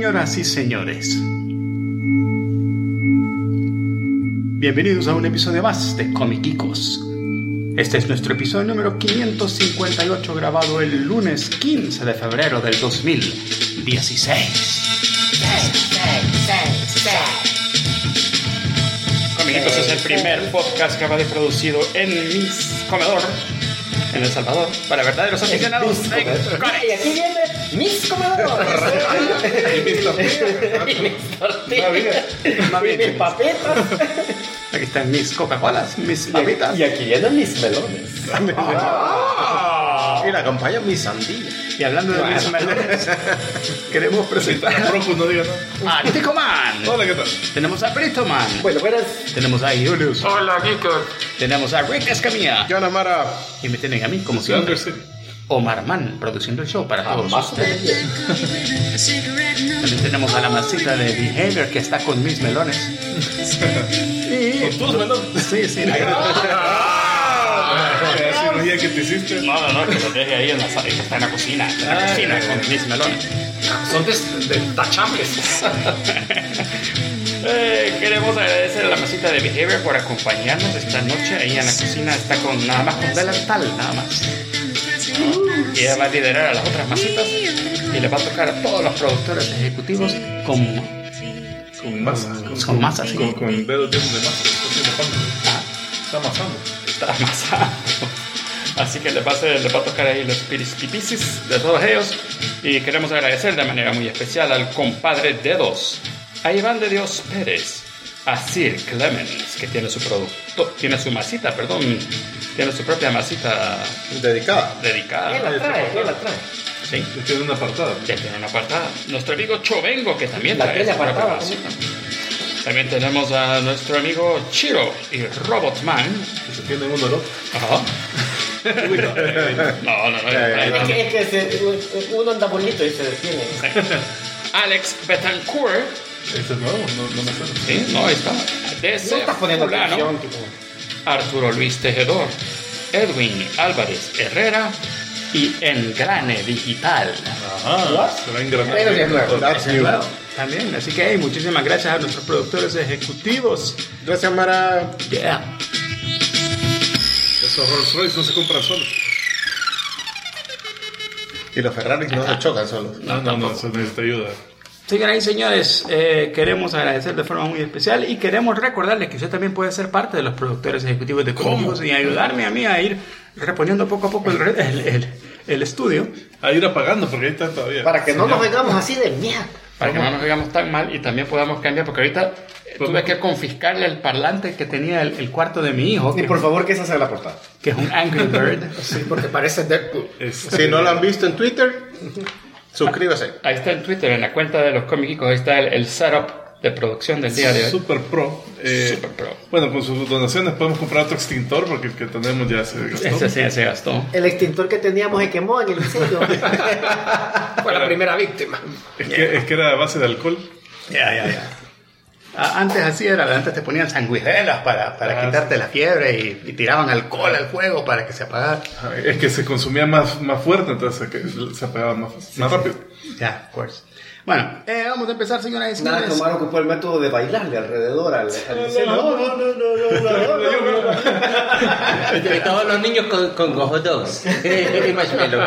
Señoras y señores, bienvenidos a un episodio más de Comiquicos. Este es nuestro episodio número 558, grabado el lunes 15 de febrero del 2016. Comiquicos es el primer podcast grabado y producido en Mis Comedor, en El Salvador, para verdaderos aficionados de cómics. Y aquí viene Mis Comedor. Y mis tortillas. Y mis papitas. Aquí están mis Coca-Colas, mis papitas. Y aquí vienen mis melones. Y la acompaña mi sandía. Y hablando de mis melones, queremos presentar No diga nada. a Tico Man. Hola, ¿qué tal? Tenemos a Brito Man. Bueno, buenas. Tenemos a Julius. Hola, Geeko. Tenemos a Rick Escamilla. Yana Mara. Y me tienen a mí, como Thunder siempre, City. Omar Man, produciendo el show para todos Más ustedes. También tenemos a la masita de Behavior, que está con mis melones. Con tus melones. Sí, sí. La cirugía que te hiciste. No, que lo deje ahí en la sala, que está en la cocina. En la cocina con mis melones. Son tachables. Queremos agradecer a la masita de Behavior por acompañarnos esta noche. Ahí en la cocina está con nada más con Bella Tal, nada más. Y ella va a liderar a las otras masitas y le va a tocar a todos los productores ejecutivos con masa. Con masa, sí. Con dedos llenos de masa. Está haciendo pan. Está amasando. Está amasado. Así que le va a tocar ahí los pirispipisis de todos ellos. Y queremos agradecer de manera muy especial al compadre Dedos, a Iván de Dios Pérez, a Sir Clemens, que tiene su tiene su propia masita Dedicada. dedicada. ¿Quién la trae? Sí, Tiene una apartada. que tiene una apartada. Nuestro amigo Chovengo, que también La trae tiene su propia apartada. masita. También tenemos a nuestro amigo Chiro y Robotman. Que se tiene uno al otro. Ajá. Uy, no. No. Es que uno anda bonito y se detiene. Alex Betancourt. Este es nuevo, no me suena. Sí, no, ahí está. No DC estás poniendo fulano. atención, tipo. Arturo Luis Tejedor, Edwin Álvarez Herrera y Engrane Digital. Ajá. Se va a engranar. Pero ya es nuevo. That's new. También, así que muchísimas gracias a nuestros productores ejecutivos. Gracias, Mara. Yeah. Esos Rolls Royce no se compran solos. Y los Ferraris no se chocan solos. No, eso necesita ayuda. Señoras y señores, queremos agradecer de forma muy especial y queremos recordarles que usted también puede ser parte de los productores ejecutivos de Comiquicos y ayudarme a mí a ir reponiendo poco a poco el estudio. A ir apagando, porque ahí está todavía. Para que no nos vengamos así de mierda. Para que no nos veamos tan mal y también podamos cambiar, porque ahorita tuve que confiscarle el parlante que tenía el cuarto de mi hijo, Y por favor que esa sea la portada. que es un Angry Bird. Sí, porque parece Deadpool. Si no lo han visto en Twitter, suscríbase. Ahí está en Twitter, en la cuenta de los Comiquicos, ahí está el setup de producción del día de hoy. Super Pro. Super Pro. Bueno, con sus donaciones podemos comprar otro extintor porque el que tenemos ya se gastó. Ese sí se gastó. El extintor que teníamos se quemó en el incendio. Fue la primera víctima. Es que era a base de alcohol. Ya. Antes así era, antes te ponían sanguijuelas para quitarte la fiebre y tiraban alcohol al fuego para que se apagara. Es que se consumía más fuerte, entonces se apagaba más rápido. Ya, of course. Bueno, vamos a empezar, señoras y Nada, señores. Omar ocupó el método de bailarle alrededor al incendio. Y todos los niños con hot dogs y marshmallow.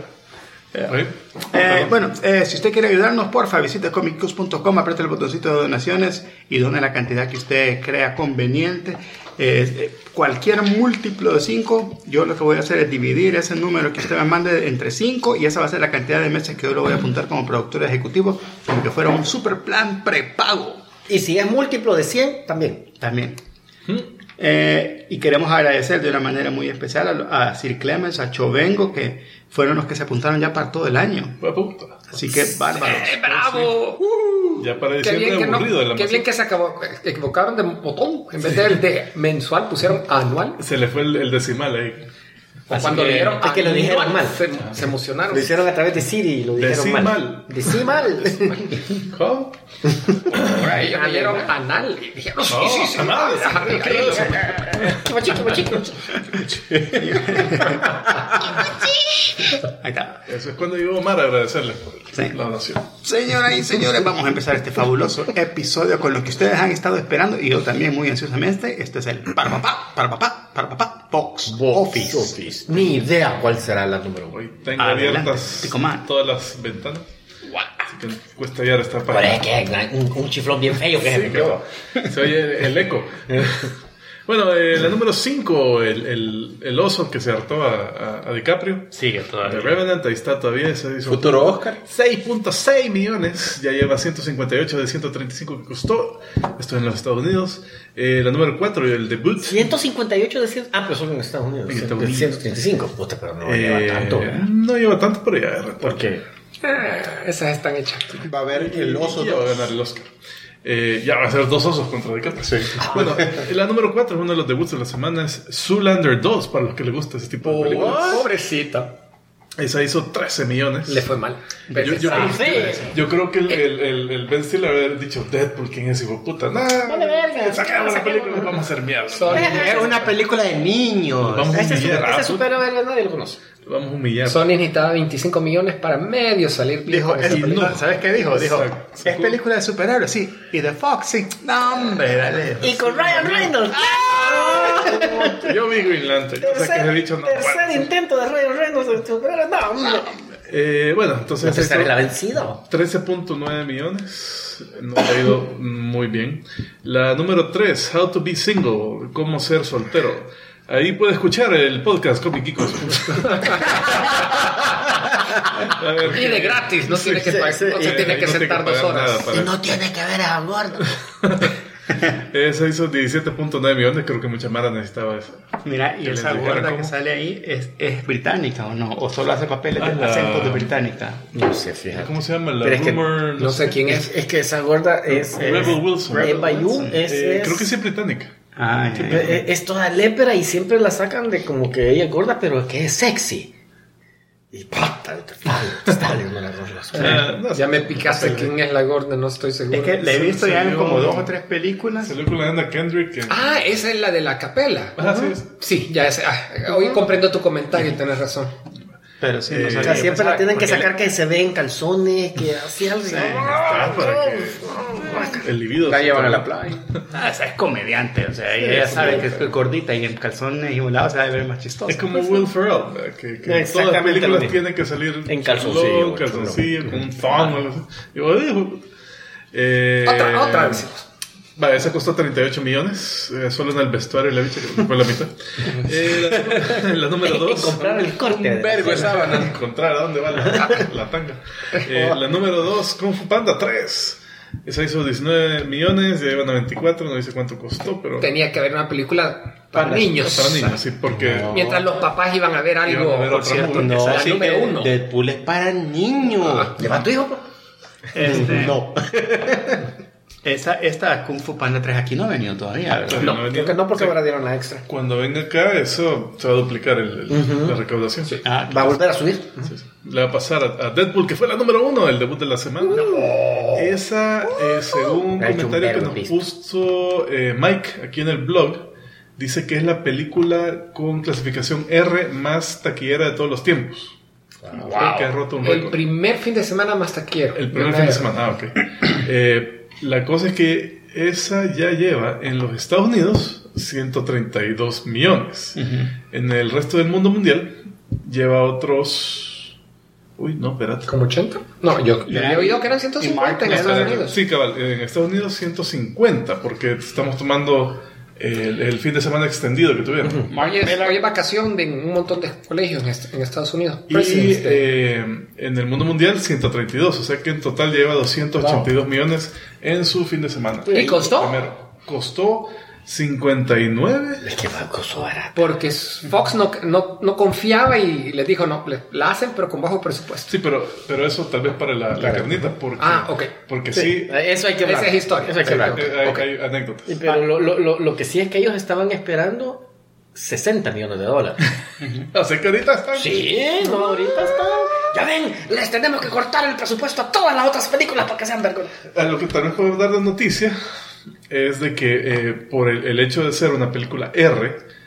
Bueno, si usted quiere ayudarnos, porfa, visite comiccus.com, apriete el botoncito de donaciones y done la cantidad que usted crea conveniente. Cualquier múltiplo de 5, yo lo que voy a hacer es dividir ese número que usted me mande entre 5 y esa va a ser la cantidad de meses que yo lo voy a apuntar como productor ejecutivo, como que fuera un super plan prepago. Y si es múltiplo de 100, también. También. Y queremos agradecer de una manera muy especial a Sir Clemens, a Chovengo, que fueron los que se apuntaron ya para todo el año. Puta. Así que bárbaro. ¡Bravo! Ya para Qué diciembre bien que, aburrido de la qué bien que se equivocaron de botón. En vez de mensual pusieron anual. Se le fue el decimal ahí. O Así cuando que- dijeron es que lo dijeron anual, mal. se emocionaron. Lo hicieron a través de Siri y lo dijeron mal. Decimal. Decimal. ¿Cómo? Por ahí ellos leyeron anal. Y dijeron, sí. anal. Ajá, ¿Qué es eso? Chico. Ahí está. Eso es cuando llegó Omar a agradecerle por Sí. la donación. Señoras y señores, vamos a empezar este fabuloso episodio con lo que ustedes han estado esperando y yo también muy ansiosamente. Este es el para papá, Box Office. Ni idea cuál será la número 1. Hoy tengo Adelante, abiertas Tico Man. todas las ventanas. Así que cuesta ya estar Pero para... es que un chiflón bien feo que se Sí, me quedó. se oye el eco. Bueno, la número 5, el oso que se hartó a DiCaprio. Sigue The todavía. Revenant, ahí está todavía. Ese hizo Futuro Oscar. 6.6 millones. Ya lleva 158 de 135 que costó. Esto en los Estados Unidos. La número 4, el debut. 158 de 100. Ah, pero son en Estados Unidos. En Estados Unidos. 135. Puta, pero no lleva tanto. No lleva tanto, pero ya. ¿Por qué? Esas están hechas. Va a haber el oso Ya va a 2. ganar el Oscar. Ya va a ser 2 osos contra DiCaprio. Sí. Bueno, la número 4 es uno de los debuts de la semana. Es Zoolander 2, para los que les gusta ese tipo de películas. Pobrecita. Esa hizo 13 millones. Le fue mal. Yo creo que el Ben Stiller haber dicho Deadpool, ¿quién es hijo de puta? Nah, sacamos la película y vamos a hacer mierda. Era una película de niños. Vamos a Ese humillar. superhéroe nadie lo conoce. Vamos a humillar. Sony necesitaba 25 millones para medio salir bien Dijo, con esa es- película. ¿sabes qué dijo? Dijo, Exacto. es película de superhéroes, sí. Y de Fox, sí. No, hombre, dale. Y con Ryan Reynolds. Yo vi Green Lantern. O sea que he dicho no. tercer Bueno, intento de Ryan Reynolds de superhéroe. No. Bueno, entonces La tercera es la hizo vencida. 13.9 millones. No ha ido muy bien. La número 3, How to be Single, cómo ser soltero. Ahí puede escuchar el podcast Comic Kikos. A ver, Y de gratis, no tiene que, no se tiene que sentar 2 pagar horas. nada para- No tiene que ver a gordo. Esa hizo 17.9 millones, creo que mucha mara necesitaba eso. Mira, y Que esa les dijera gorda que cómo. sale ahí es británica o no, o solo hace papeles de Ah, la- acento de británica. No sé, fíjate. ¿Cómo se llama? La Pero es que Rumor... No sé quién es. Es que esa gorda es. Rebel Wilson. Eva Yu es. Creo que sí es británica. Ah, ya, ya. Es toda lépera y siempre la sacan de como que ella es gorda, pero que es sexy. Y pata, está bien, no la rolas. No, Ya me picaste quién es la gorda, no estoy seguro. Es que la he visto ya en salió- como 2 o 3 películas. Salió con la Anna Kendrick. Ah, esa es la de la capela. Sí es. Sí, ya es. Hoy comprendo tu comentario, tenés razón. Pero sí, no O sabía. sea, siempre la tienen que Porque sacar que se ve en calzones, que así algo. Ah, para que el libido... La llevan a la playa. esa es comediante, o sea, ella sabe que es gordita y en calzones y volados se va a ver más chistoso. Es como Will Ferrell, ¿verdad? que todas las Exactamente lo películas mismo. tienen que salir En calzoncillo, low, calzoncillo, con un thong o algo así. Yo digo, Otra vez. Vale, esa costó 38 millones, solo en el vestuario la bicha, que fue la mitad. La número 2. Comprar el corte. Vergo de sábana. Encontrar a dónde va la tanga. La número 2, Kung Fu Panda 3. Esa hizo 19 millones, ya llevan a 24, no dice cuánto costó, pero... Tenía que haber una película para niños. Para niños, sí, porque... No. Mientras los papás iban a ver Iban a algo, ver por otra cierto. movie. No, Esa es la sí, número que 1. Deadpool es para niños. ¿Lleva tu hijo? No. Esta Kung Fu Panda 3 aquí no ha venido todavía, ¿verdad? No, Creo que no, porque ahora dieron la extra. Cuando venga acá, eso se va a duplicar la recaudación. Sí. Ah, Va a volver a subir. Sí. Le va a pasar a Deadpool, que fue la número 1, el debut de la semana. Esa, según un Ha hecho un comentario que verbo nos visto. puso Mike aquí en el blog, dice que es la película con clasificación R más taquillera de todos los tiempos. Que ha roto un El récord. primer fin de semana más taquillero. El primer fin de semana, ok. La cosa es que esa ya lleva en los Estados Unidos 132 millones. En el resto del mundo mundial lleva otros... Uy, no, espérate. ¿Como 80? No, yo había oído que eran 150 en Estados Unidos. Sí, cabal, en Estados Unidos 150, porque estamos tomando el fin de semana extendido que tuvieron. Hoy es vacación de un montón de colegios en Estados Unidos. Y President's Day. en el mundo mundial 132, o sea que en total lleva 282 millones en su fin de semana. ¿Y costó? Primero, costó 59. Es que va a costar barato. Porque Fox no confiaba y les dijo, no, la hacen pero con bajo presupuesto. Sí, pero eso tal vez para la carnita, porque, Ok. porque sí, Eso hay que hablar. Esa es historia. Eso hay que hablar. Ok. hay anécdotas. Pero lo que sí es que ellos estaban esperando 60 millones de dólares. Así que ahorita están... Sí, no, ahorita están. Ya ven, les tenemos que cortar el presupuesto a todas las otras películas para que sean vergüenza. A lo que tal vez podemos dar de noticia es de que por el hecho de ser una película R,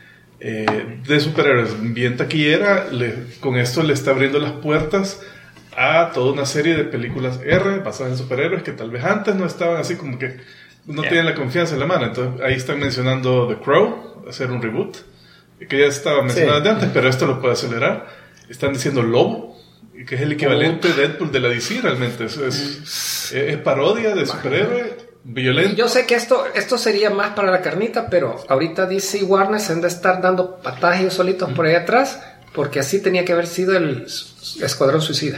de superhéroes bien taquillera. Con esto le está abriendo las puertas a toda una serie de películas R basadas en superhéroes que tal vez antes no estaban así como que no tienen la confianza en la mano. Entonces ahí están mencionando The Crow, hacer un reboot, que ya estaba mencionado de antes, pero esto lo puede acelerar. Están diciendo Lobo, que es el equivalente de Deadpool de la DC realmente. Eso es parodia de superhéroe, violento. Yo sé que esto sería más para la carnita, pero ahorita DC y Warner se han de estar dando patadas ellos solitos por ahí atrás, porque así tenía que haber sido el Escuadrón Suicida.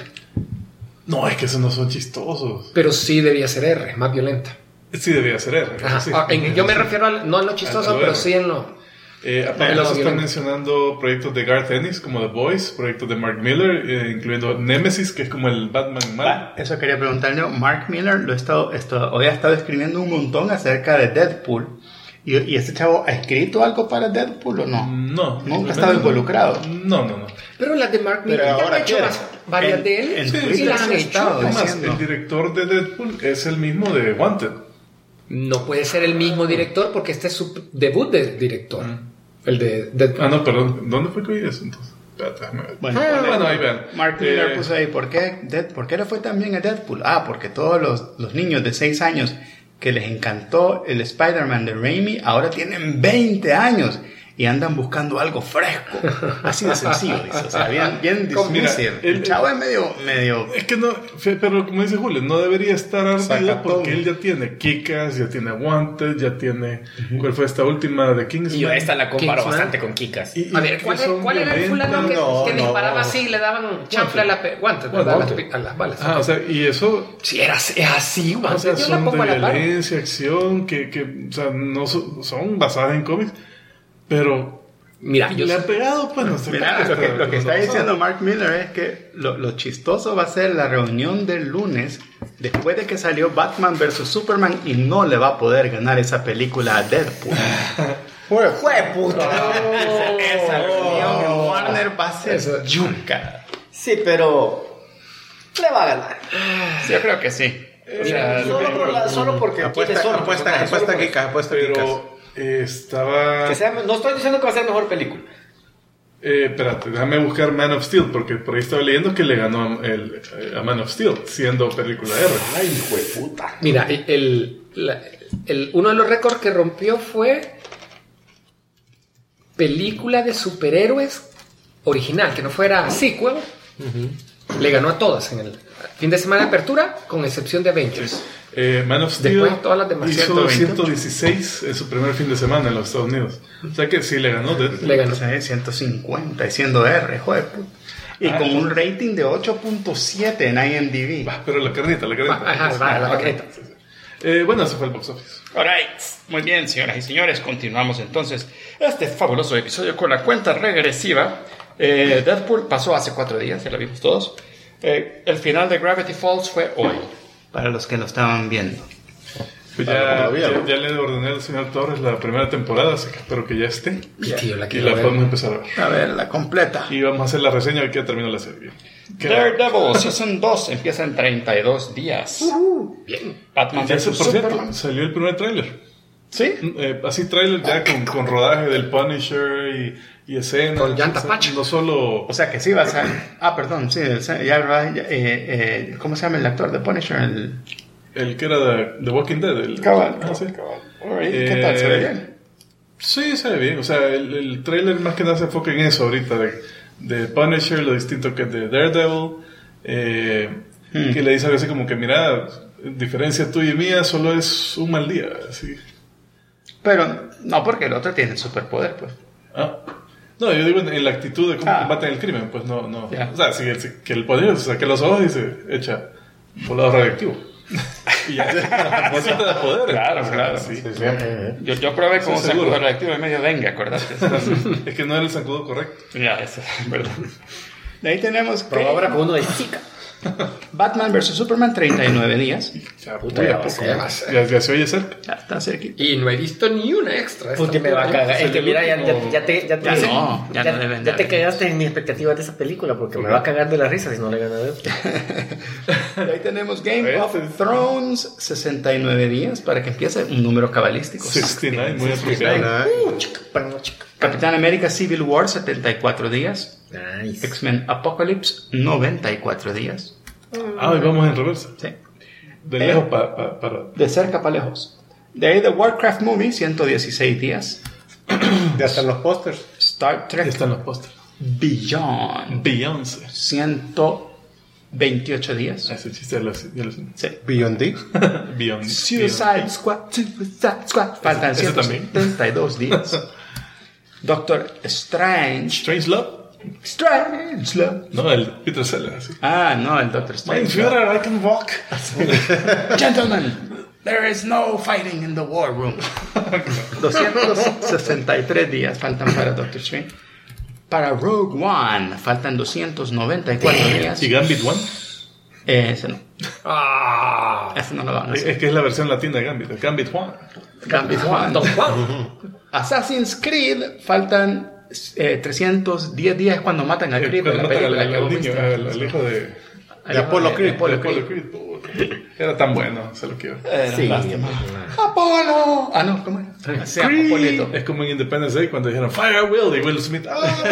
No, es que esos no son chistosos. Pero sí debía ser R, más violenta. Sí, debía ser R. Ajá. Sí. Yo me refiero no en lo chistoso, pero sí en lo... Aparte de eso están mencionando proyectos de Garth Ennis como The Boys, proyectos de Mark Miller, incluyendo Nemesis, que es como el Batman mal. Eso quería preguntarle. Mark Miller hoy ha estado escribiendo un montón acerca de Deadpool. ¿Y este chavo ha escrito algo para Deadpool o no? No. Nunca ha estado involucrado. No. Pero las de Mark Miller ya han hecho varias de él. Sí, las han hecho. Además, el director de Deadpool es el mismo de Wanted. No puede ser el mismo director porque este es su debut de director. El de Deadpool. No, perdón. ¿Dónde fue que oí eso entonces? Espérate, déjame ver. Bueno, ahí vean. Mark Miller puso ahí, ¿por qué le fue tan bien a Deadpool? Porque todos los niños de 6 años que les encantó el Spider-Man de Raimi ahora tienen 20 años y andan buscando algo fresco. Así de sencillo, dice. O sea, bien dismissive. El chavo es medio... Es que no, pero como dice Julio, no debería estar ardido Sacatón. porque él ya tiene Kick-Ass, ya tiene Wanted, ya tiene... ¿Cuál fue esta última de Kingsman? Y yo esta la comparo Kingsman. bastante con Kikas. A ver, ¿cuál era el fulano que disparaba así y le daban chanfle a la guantes, ¿verdad? A las balas? O sea, y eso... Sí, es así, O guantes. sea, Yo la son pongo a de la par. violencia, acción, que o sea, no son basadas en cómics, pero... Mira, yo le sé- ha pegado, pues no sé. Mira, lo que está diciendo Mark Miller es que lo chistoso va a ser la reunión del lunes después de que salió Batman vs Superman y no le va a poder ganar esa película a Deadpool. ¡Jue puta! Esa reunión en Warner va a ser Eso. yuca. Sí, pero le va a ganar. Yo creo que sí. O sea, Solo porque tiene solo. Apuesta Kika. Pero estaba... No estoy diciendo que va a ser mejor película. Espérate, déjame buscar Man of Steel, porque por ahí estaba leyendo que le ganó a Man of Steel, siendo película R. Ay, hijo de puta. Mira, uno de los récords que rompió fue película de superhéroes original, que no fuera sequel. Le ganó a todas en el fin de semana de apertura, con excepción de Avengers. Man of Steel Después todas las demás. hizo 120. 116 en su primer fin de semana en los Estados Unidos. O sea que sí le ganó Deadpool. Le ganó. o sea, 150 y siendo R, joder. Y con un rating de 8.7 en IMDb. Pero la carnita. Ajá, la paqueta. Bueno, ese fue el box office. Alright, muy bien, señoras y señores, continuamos entonces este fabuloso episodio con la cuenta regresiva. Deadpool pasó hace 4 días, ya lo vimos todos. El final de Gravity Falls fue hoy, para los que lo estaban viendo. Pues ya le ordené al señor Torres la primera temporada, así que espero que ya esté. Y tío, la Y quiero la ver. podemos empezar a ver. A ver, la completa. Y vamos a hacer la reseña de que ya terminó la serie. Daredevil Season 2 empieza en 32 días. Bien. Batman Ya vs por cierto, Superman. salió el primer tráiler. ¿Sí? Así tráiler ya con rodaje del Punisher y escenas. Con llanta o sea, pacha. no solo... O sea que sí vas a... perdón, sí, ¿cómo se llama el actor de Punisher? El que era de The Walking Dead. Cabal. Sí. Alright, ¿qué tal? ¿Se ve bien? Sí, se ve bien. O sea, el trailer más que nada se enfoca en eso ahorita. De Punisher, lo distinto que es de Daredevil. Que le dice a veces como que, mira, diferencia tuya y mía solo es un mal día. Así. Pero no, porque el otro tiene superpoder, pues. No, yo digo en la actitud de cómo combaten el crimen. Pues no. Ya. O sea, que el poder se saque los ojos y se echa volado radioactivo. Y ya eso te da poder. Claro. Sí. Yo probé con un Sí, seguro. sacudo reactivo y medio dengue, acordate. Es que no era el sacudo correcto. Ya, eso es verdad. De ahí tenemos... Pero ahora con uno de chica. Batman vs Superman, 39 días. Ya, Puta, muy ya a va a poco. ser. Ya se oye cerca. Ya está cerquita. Y no he visto ni una extra. Puta, me va a cagar. Es que mira, ya te deben dar. cagaste en mis expectativas de esa película porque me va a cagar de la risa si no le gana de Y ahí tenemos Game of Thrones, 69 días para que empiece, un número cabalístico. 69, muy apropiado. Capitán América Civil War, 74 días. Nice. X-Men Apocalypse, 94 días. Ah, hoy vamos en reversa. Sí. De lejos para... De cerca para lejos. De ahí The Warcraft Movie, 116 días. Ya están los pósters. Star Ahí Trek están los pósters. Beyond, Beyoncé. 128 días. Ese chiste ya lo sé. Sí. Beyond D. Beyond. Suicide Squad. Faltan Ese también. 172 días. Doctor Strange. Strange Love. Strange. No, el Peter Sellers. Así. Ah, no, el Doctor Mein Strange. Führer, I can walk. Gentlemen, there is no fighting in the war room. 263 días faltan para Doctor Strange. Para Rogue One faltan 294 días. ¿Y Gambit One? Ese no. Ah, Ese no lo van a hacer. Es que es la versión latina de Gambit. Gambit One. Gambit One. Don Juan. Assassin's Creed faltan 310 días cuando matan a Creed en la Cuando matan película. que al vos niño, viste. al hijo de Apollo Creed. Apollo Apollo Creed. Creed. Puta. Era tan bueno, se lo quiero. Sí. Apolo. Ah, no, ¿cómo era? Sí, Apolito. Es como en Independence Day cuando dijeron Fire Will y Will Smith.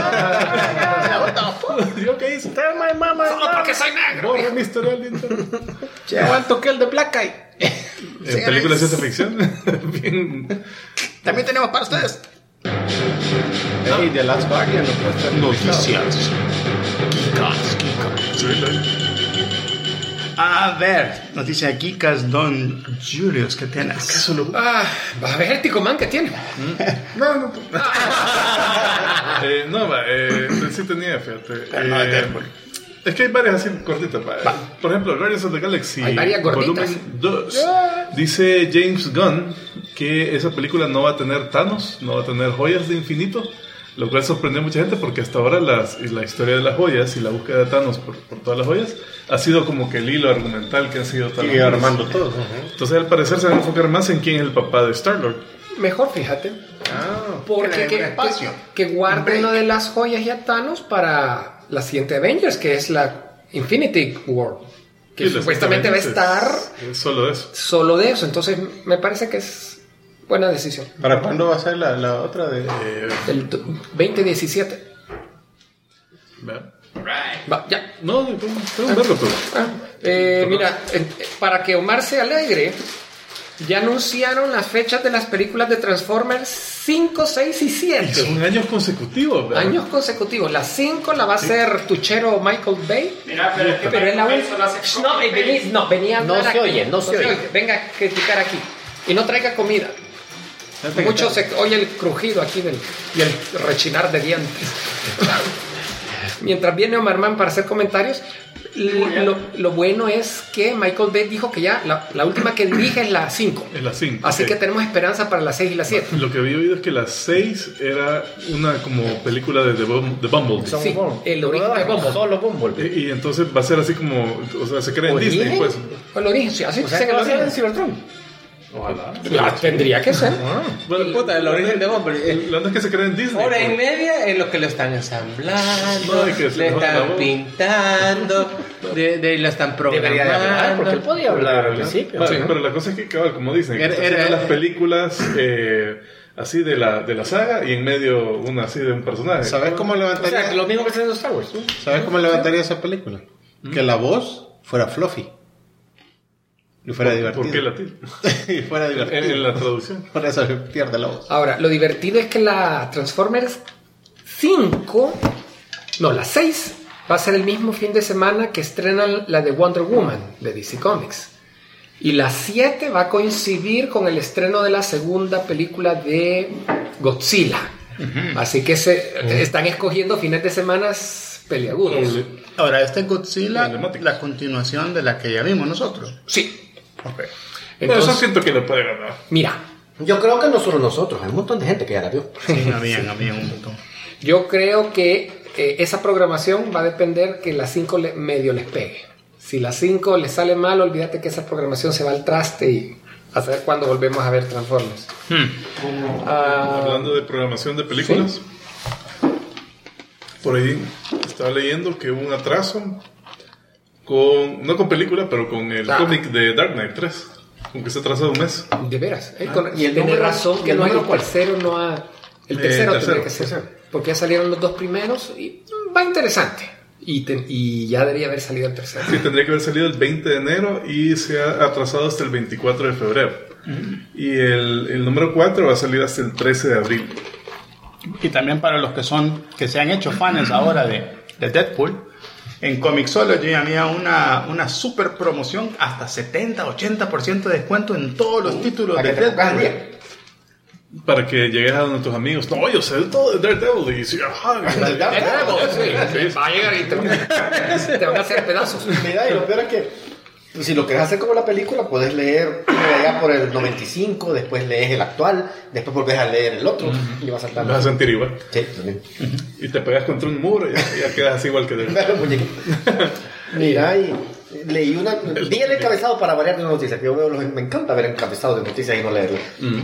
¿Yo qué hice? Tell my mama. Solo porque soy negro. Borra mi historial de internet. ¿Cuánto que el de Black Eye? En películas de ciencia ficción. Bien. También tenemos para ustedes Hey, The Last Guardian. noticias. A ver, noticias geekas, Don Julius, ¿qué tienes? Ah, vas a ver el Ticoman que tiene. Sí tenía, fíjate. No, de Deadpool. Es que hay varias así cortitas. Por ejemplo, Guardians of the Galaxy Hay varias gorditas. volumen 2. Dice James Gunn que esa película no va a tener Thanos, no va a tener joyas de infinito, lo cual sorprendió a mucha gente porque hasta ahora la historia de las joyas y la búsqueda de Thanos por todas las joyas ha sido como que el hilo argumental que han sido todas Y las joyas. armando todo. Entonces al parecer se van a enfocar más en quién es el papá de Star-Lord. Mejor, fíjate. Porque Tiene un espacio. que guarden lo de las joyas y a Thanos para la siguiente Avengers, que es la Infinity War. Que Sí, supuestamente va a estar es solo eso. solo de eso. Entonces, me parece que es buena decisión. ¿Para cuándo va a ser la otra de...? El 2017. Vean. Va, ya. No, tengo un verbo, pero... Mira, para que Omar se alegre, ya anunciaron las fechas de las películas de Transformers 5, 6 y 7. Son años consecutivos, ¿verdad? Años consecutivos. La 5 la va a hacer tuchero Michael Bay. Mira, Pero es la última. No, venía a No hablar se aquí. oye, no se oye. Venga a criticar aquí. Y no traiga comida. Mucho se oye el crujido aquí y el rechinar de dientes. Mientras viene Omar Man para hacer comentarios, lo bueno es que Michael Bay dijo que ya la última que dirige es la 5. Es la 5. Así que tenemos esperanza para la 6 y la 7. Lo que había oído es que la 6 era una como película de Bumblebee. Sí, el origen de Bumblebee. Solo Bumblebee. Y entonces va a ser así como, o sea, se crea en ¿Origen? Disney, pues. El origen, sí, así O que sea, se que va a ser en origen. Cybertron. La tendría que ser. Bueno, Puta, el origen de Bumblebee. La onda es que se crea en Disney. Hora y pues. media en lo que lo están ensamblando, No, es que se le joda la están voz. pintando, de lo están Debería de hablar, porque él programando. podía hablar al principio. Sí, pero la cosa es que, cabal, como dicen, Era- están haciendo era- las películas así de la saga y en medio una así de un personaje. ¿Sabes cómo O sea, levantaría? que lo mismo que está haciendo Star Wars. ¿no? ¿Sabes cómo levantaría esa película? Que la voz fuera fluffy. Y fuera divertido. ¿Por qué la tira? Y fuera divertido. En la traducción. Por eso se pierde la voz. Ahora, lo divertido es que la Transformers 5, no, la 6, va a ser el mismo fin de semana que estrenan la de Wonder Woman de DC Comics. Y la 7 va a coincidir con el estreno de la segunda película de Godzilla. Así que están escogiendo fines de semana peliagudos. Ahora, esta es Godzilla, Emblemáticos. la continuación de la que ya vimos nosotros. Sí. Ok. Pero eso Entonces, siento que le puede ganar. mira, Yo creo que no solo nosotros, hay un montón de gente que ya la vio. Sí, había un montón. yo creo que esa programación va a depender que la 5 medio les pegue. Si la 5 le sale mal, olvídate que esa programación se va al traste y a saber cuándo volvemos a ver Transformers. Hablando de programación de películas, por ahí estaba leyendo que hubo un atraso no con película, pero con el cómic de Dark Knight 3, con que se ha atrasado un mes. De veras. Y el tiene número- razón y que el no hay el número, ¿cuál? tercero, no ha... El tercero tendría que ser. Porque ya salieron los 2 primeros y va interesante. Y ya debería haber salido el tercero. Sí, tendría que haber salido el 20 de enero y se ha atrasado hasta el 24 de febrero. Y el número 4 va a salir hasta el 13 de abril. Y también para los que se han hecho fans ahora de Deadpool, en Comixology había una super promoción, hasta 70-80% de descuento en todos los títulos de Deadpool. Para que llegues a donde tus amigos. No, yo sé todo de Daredevil. Y sí, ajá. Va a llegar y te van a hacer pedazos. Mira, y lo peor es que si lo querés hacer como la película, puedes leer allá por el 95, después lees el actual, después volvés a leer el otro y vas saltando. Vas a sentir igual. Sí, también. Y te pegas contra un muro y ya quedas así igual que Daredevil. Claro, muñequito. Mira, y leí vi el encabezado para variar de una noticia, que yo veo, me encanta ver encabezados de noticias y no leerlo.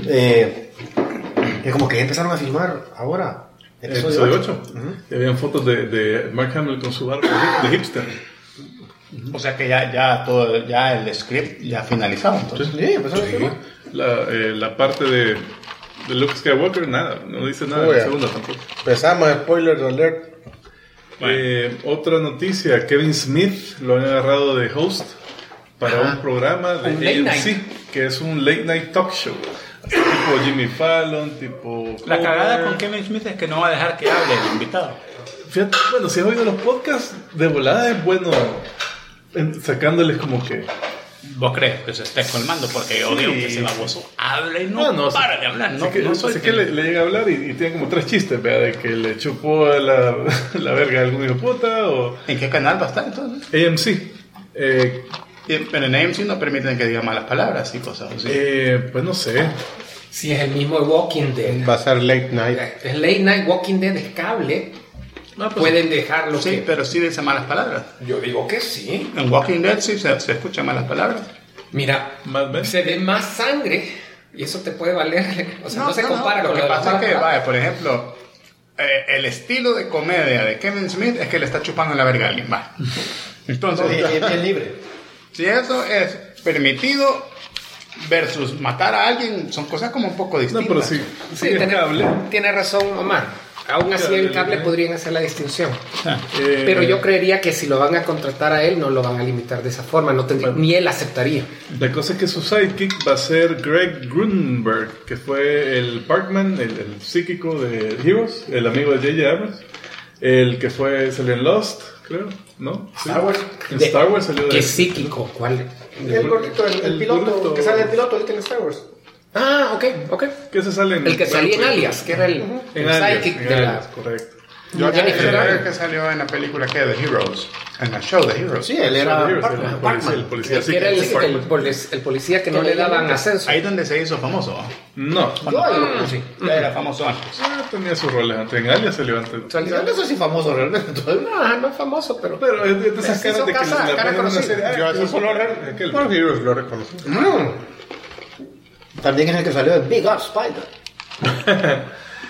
Es como que ya empezaron a filmar ahora. Episodio 8. Y habían fotos de Mark Hamill con su barba de hipster. O sea que ya el script ya finalizado. Entonces. Sí, empezaron a filmar. La parte de Luke Skywalker, nada, no dice nada en la segunda tampoco. Empezamos, spoiler alert. Otra noticia, Kevin Smith lo han agarrado de host para un programa de Un late AMC, que es un late night talk show. Así tipo Jimmy Fallon, tipo... La cagada con Kevin Smith es que no va a dejar que hable el invitado. Fíjate, bueno, si has oído los podcasts, de volada es bueno sacándoles como que... ¿Vos crees que se esté colmando? Porque yo digo que ese baboso habla y no para de hablar. Así que le llega a hablar y tiene como 3 chistes, ¿verdad? De que le chupó la verga a algún hijo de puta o... ¿En qué canal va a estar entonces? AMC. Pero en AMC no permiten que diga malas palabras y cosas así. Pues no sé. Si es el mismo de Walking Dead. Va a ser late night. Es Late Night, Walking Dead es cable. Pueden dejarlo. Sí, pero sí dice malas palabras. Yo digo que sí. En Walking Dead sí se escuchan malas palabras. Mira, Más ven. se ve más sangre y eso te puede valer. O sea, no se compara Lo con que lo de las pasa es que, malas palabras. vaya, por ejemplo, el estilo de comedia de Kevin Smith es que le está chupando la verga a alguien. Va. Entonces, Es bien libre. si eso es permitido versus matar a alguien, son cosas como un poco No, distintas. pero sí es cable. Tiene razón Omar. Aún así en cable podrían hacer la distinción. Ah. Pero yo creería que si lo van a contratar a él, no lo van a limitar de esa forma. No tendría, ni él aceptaría. La cosa es que su sidekick va a ser Greg Grunberg, que fue el Parkman, el psíquico de Heroes, el amigo de J.J. Abrams, el que salió en Lost, creo, ¿no? Sí. Star Wars. En Star Wars salió de... ¿Qué psíquico? ¿Cuál? El gordito, el piloto, gordito. que sale el piloto ahorita en Star Wars. Ah, ok. Que se sale en... El que salía en bueno, Alias, que era el En sidekick Alias, de la... Alias, correcto. Yo Jennifer era Aniston. el que salió en la película que de Heroes, en el show de Heroes. Sí, él era El Parkman. policía Que era psíquico. el policía que no le daban ascenso. Ahí donde se hizo famoso. No, Yo ahí lo conocí. Ya era famoso antes. tenía sus roles antes. En Alias salió antes. Yo no sé si famoso realmente todavía. No es famoso, pero... Pero es de esas Sí, caras son de que cara la ponen en una conocida. serie. Yo eso solo aquel. por Heroes lo reconocí. También es el que salió de Big Up Spider.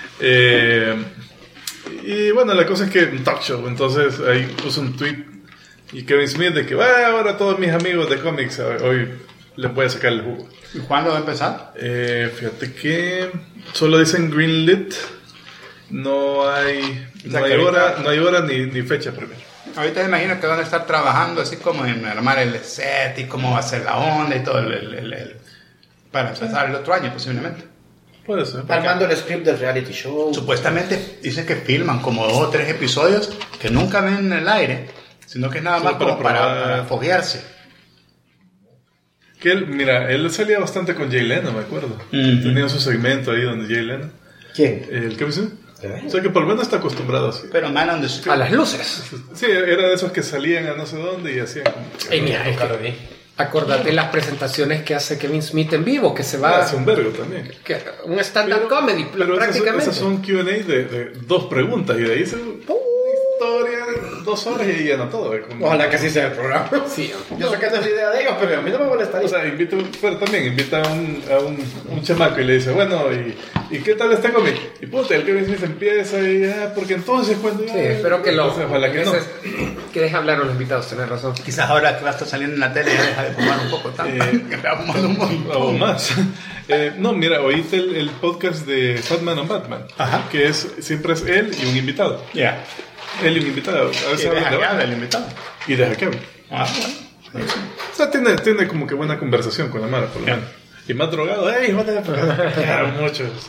Y bueno, la cosa es que un talk show, entonces ahí puso un tweet y Kevin Smith de que ahora todos mis amigos de cómics hoy les voy a sacar el jugo. ¿Y cuándo va a empezar? Fíjate que solo dicen greenlit, no hay O sea, que ahorita- hora ni fecha primero. Ahorita me imagino que van a estar trabajando así como en armar el set y cómo va a ser la onda y todo para empezar el otro año posiblemente. Puede ser. Armando el script del reality show. Supuestamente dicen que filman como 2 o 3 episodios que nunca ven en el aire, sino que es nada Solo más como para probar. para foguearse. Que él salía bastante con Jay Leno, me acuerdo. Tenía su segmento ahí donde Jay Leno. ¿Quién? El Kevin Smith. O sea que por lo menos está acostumbrado así. Pero Man on the Street. A las luces. Sí, era de esos que salían a no sé dónde y hacían como que- Ey, mira, es que, acordate las presentaciones que hace Kevin Smith en vivo, que se va... hace un vergo también. un stand-up comedy, Pero prácticamente. esas son Q&A de 2 preguntas y de ahí se... historia 2 horas y llena todo. Ojalá que así sea el programa. Sí, Yo sé que no es la idea de ellos, pero a mí no me molestaría. O sea, pero también invita a un chamaco y le dice, bueno, ¿y qué tal este cómic? Y puta, el Kevin Smith empieza y porque entonces cuando sí, espero que ojalá que no. Que deje hablar a los invitados, tenés razón. Quizás ahora que va a estar saliendo en la tele ya deja de fumar un poco tanto. Que va fumando un montón. O más. No, mira, oíste el podcast de Fatman on Batman, que siempre es él y un invitado. Ya. Él y un invitado. A veces Y hablan deja de que Batman. hable el invitado. Y deja que hable. Bueno. O sea, tiene como que buena conversación con la Mara, por lo menos. Y más drogado, ¡ey, joder! Mucho, o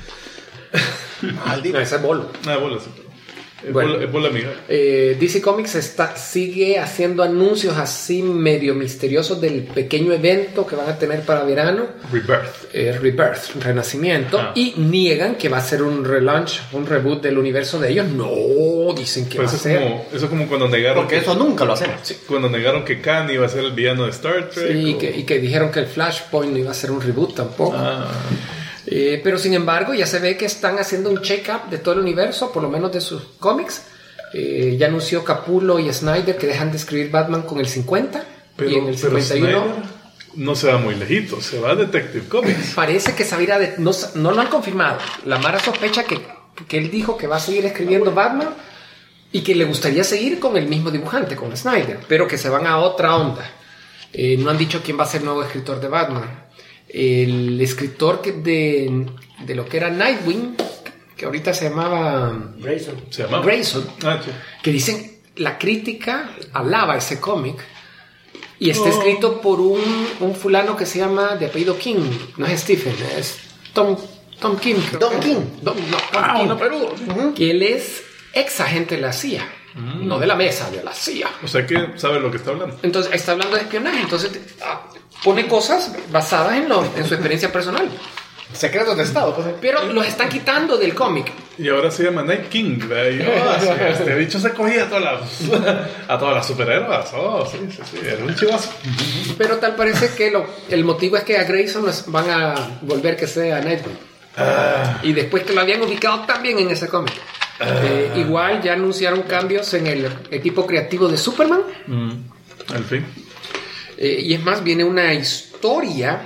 sea. No, ese es Bolo. Bolas. Bueno. Es bola amiga. DC Comics sigue haciendo anuncios así medio misteriosos del pequeño evento que van a tener para verano. Rebirth, Renacimiento. Y niegan que va a ser un relaunch, un reboot del universo de ellos. No, dicen que Pero va a ser. eso es como cuando negaron. Porque eso nunca lo hacemos. Sí, cuando negaron que Khan iba a ser el villano de Star Trek. Sí, y que dijeron que el Flashpoint no iba a ser un reboot tampoco. Pero sin embargo ya se ve que están haciendo un check-up de todo el universo, por lo menos de sus cómics. Ya anunció Capullo y Snyder que dejan de escribir Batman con el 50 y en el 51 Snyder no se va muy lejito, se va a Detective Comics. parece que se va a ir a no lo han confirmado. La Mara sospecha que él dijo que va a seguir escribiendo Batman y que le gustaría seguir con el mismo dibujante, con Snyder, pero que se van a otra onda. No han dicho quién va a ser el nuevo escritor de Batman. El escritor de lo que era Nightwing, que ahorita se llamaba Grayson, Sí. que dicen la crítica alaba ese cómic y está escrito por un fulano que se llama de apellido King, no es Stephen, es Tom King, creo Tom que. King. Tom King, que él es ex agente de la CIA, no de la mesa, de la CIA. O sea que sabe lo que está hablando. Entonces está hablando de espionaje, entonces pone cosas basadas en su experiencia personal. Secretos de Estado. Pues. Pero los están quitando del cómic. Y ahora se llama Night King, ¿verdad? Y, sí, este bicho se cogía a todas las superhéroes. Sí, era un chivazo. Pero tal parece que el motivo es que a Grayson van a volver que sea Nightwing. Y después que lo habían ubicado también en ese cómic. Igual ya anunciaron cambios en el equipo creativo de Superman. Al fin. Y es más, viene una historia.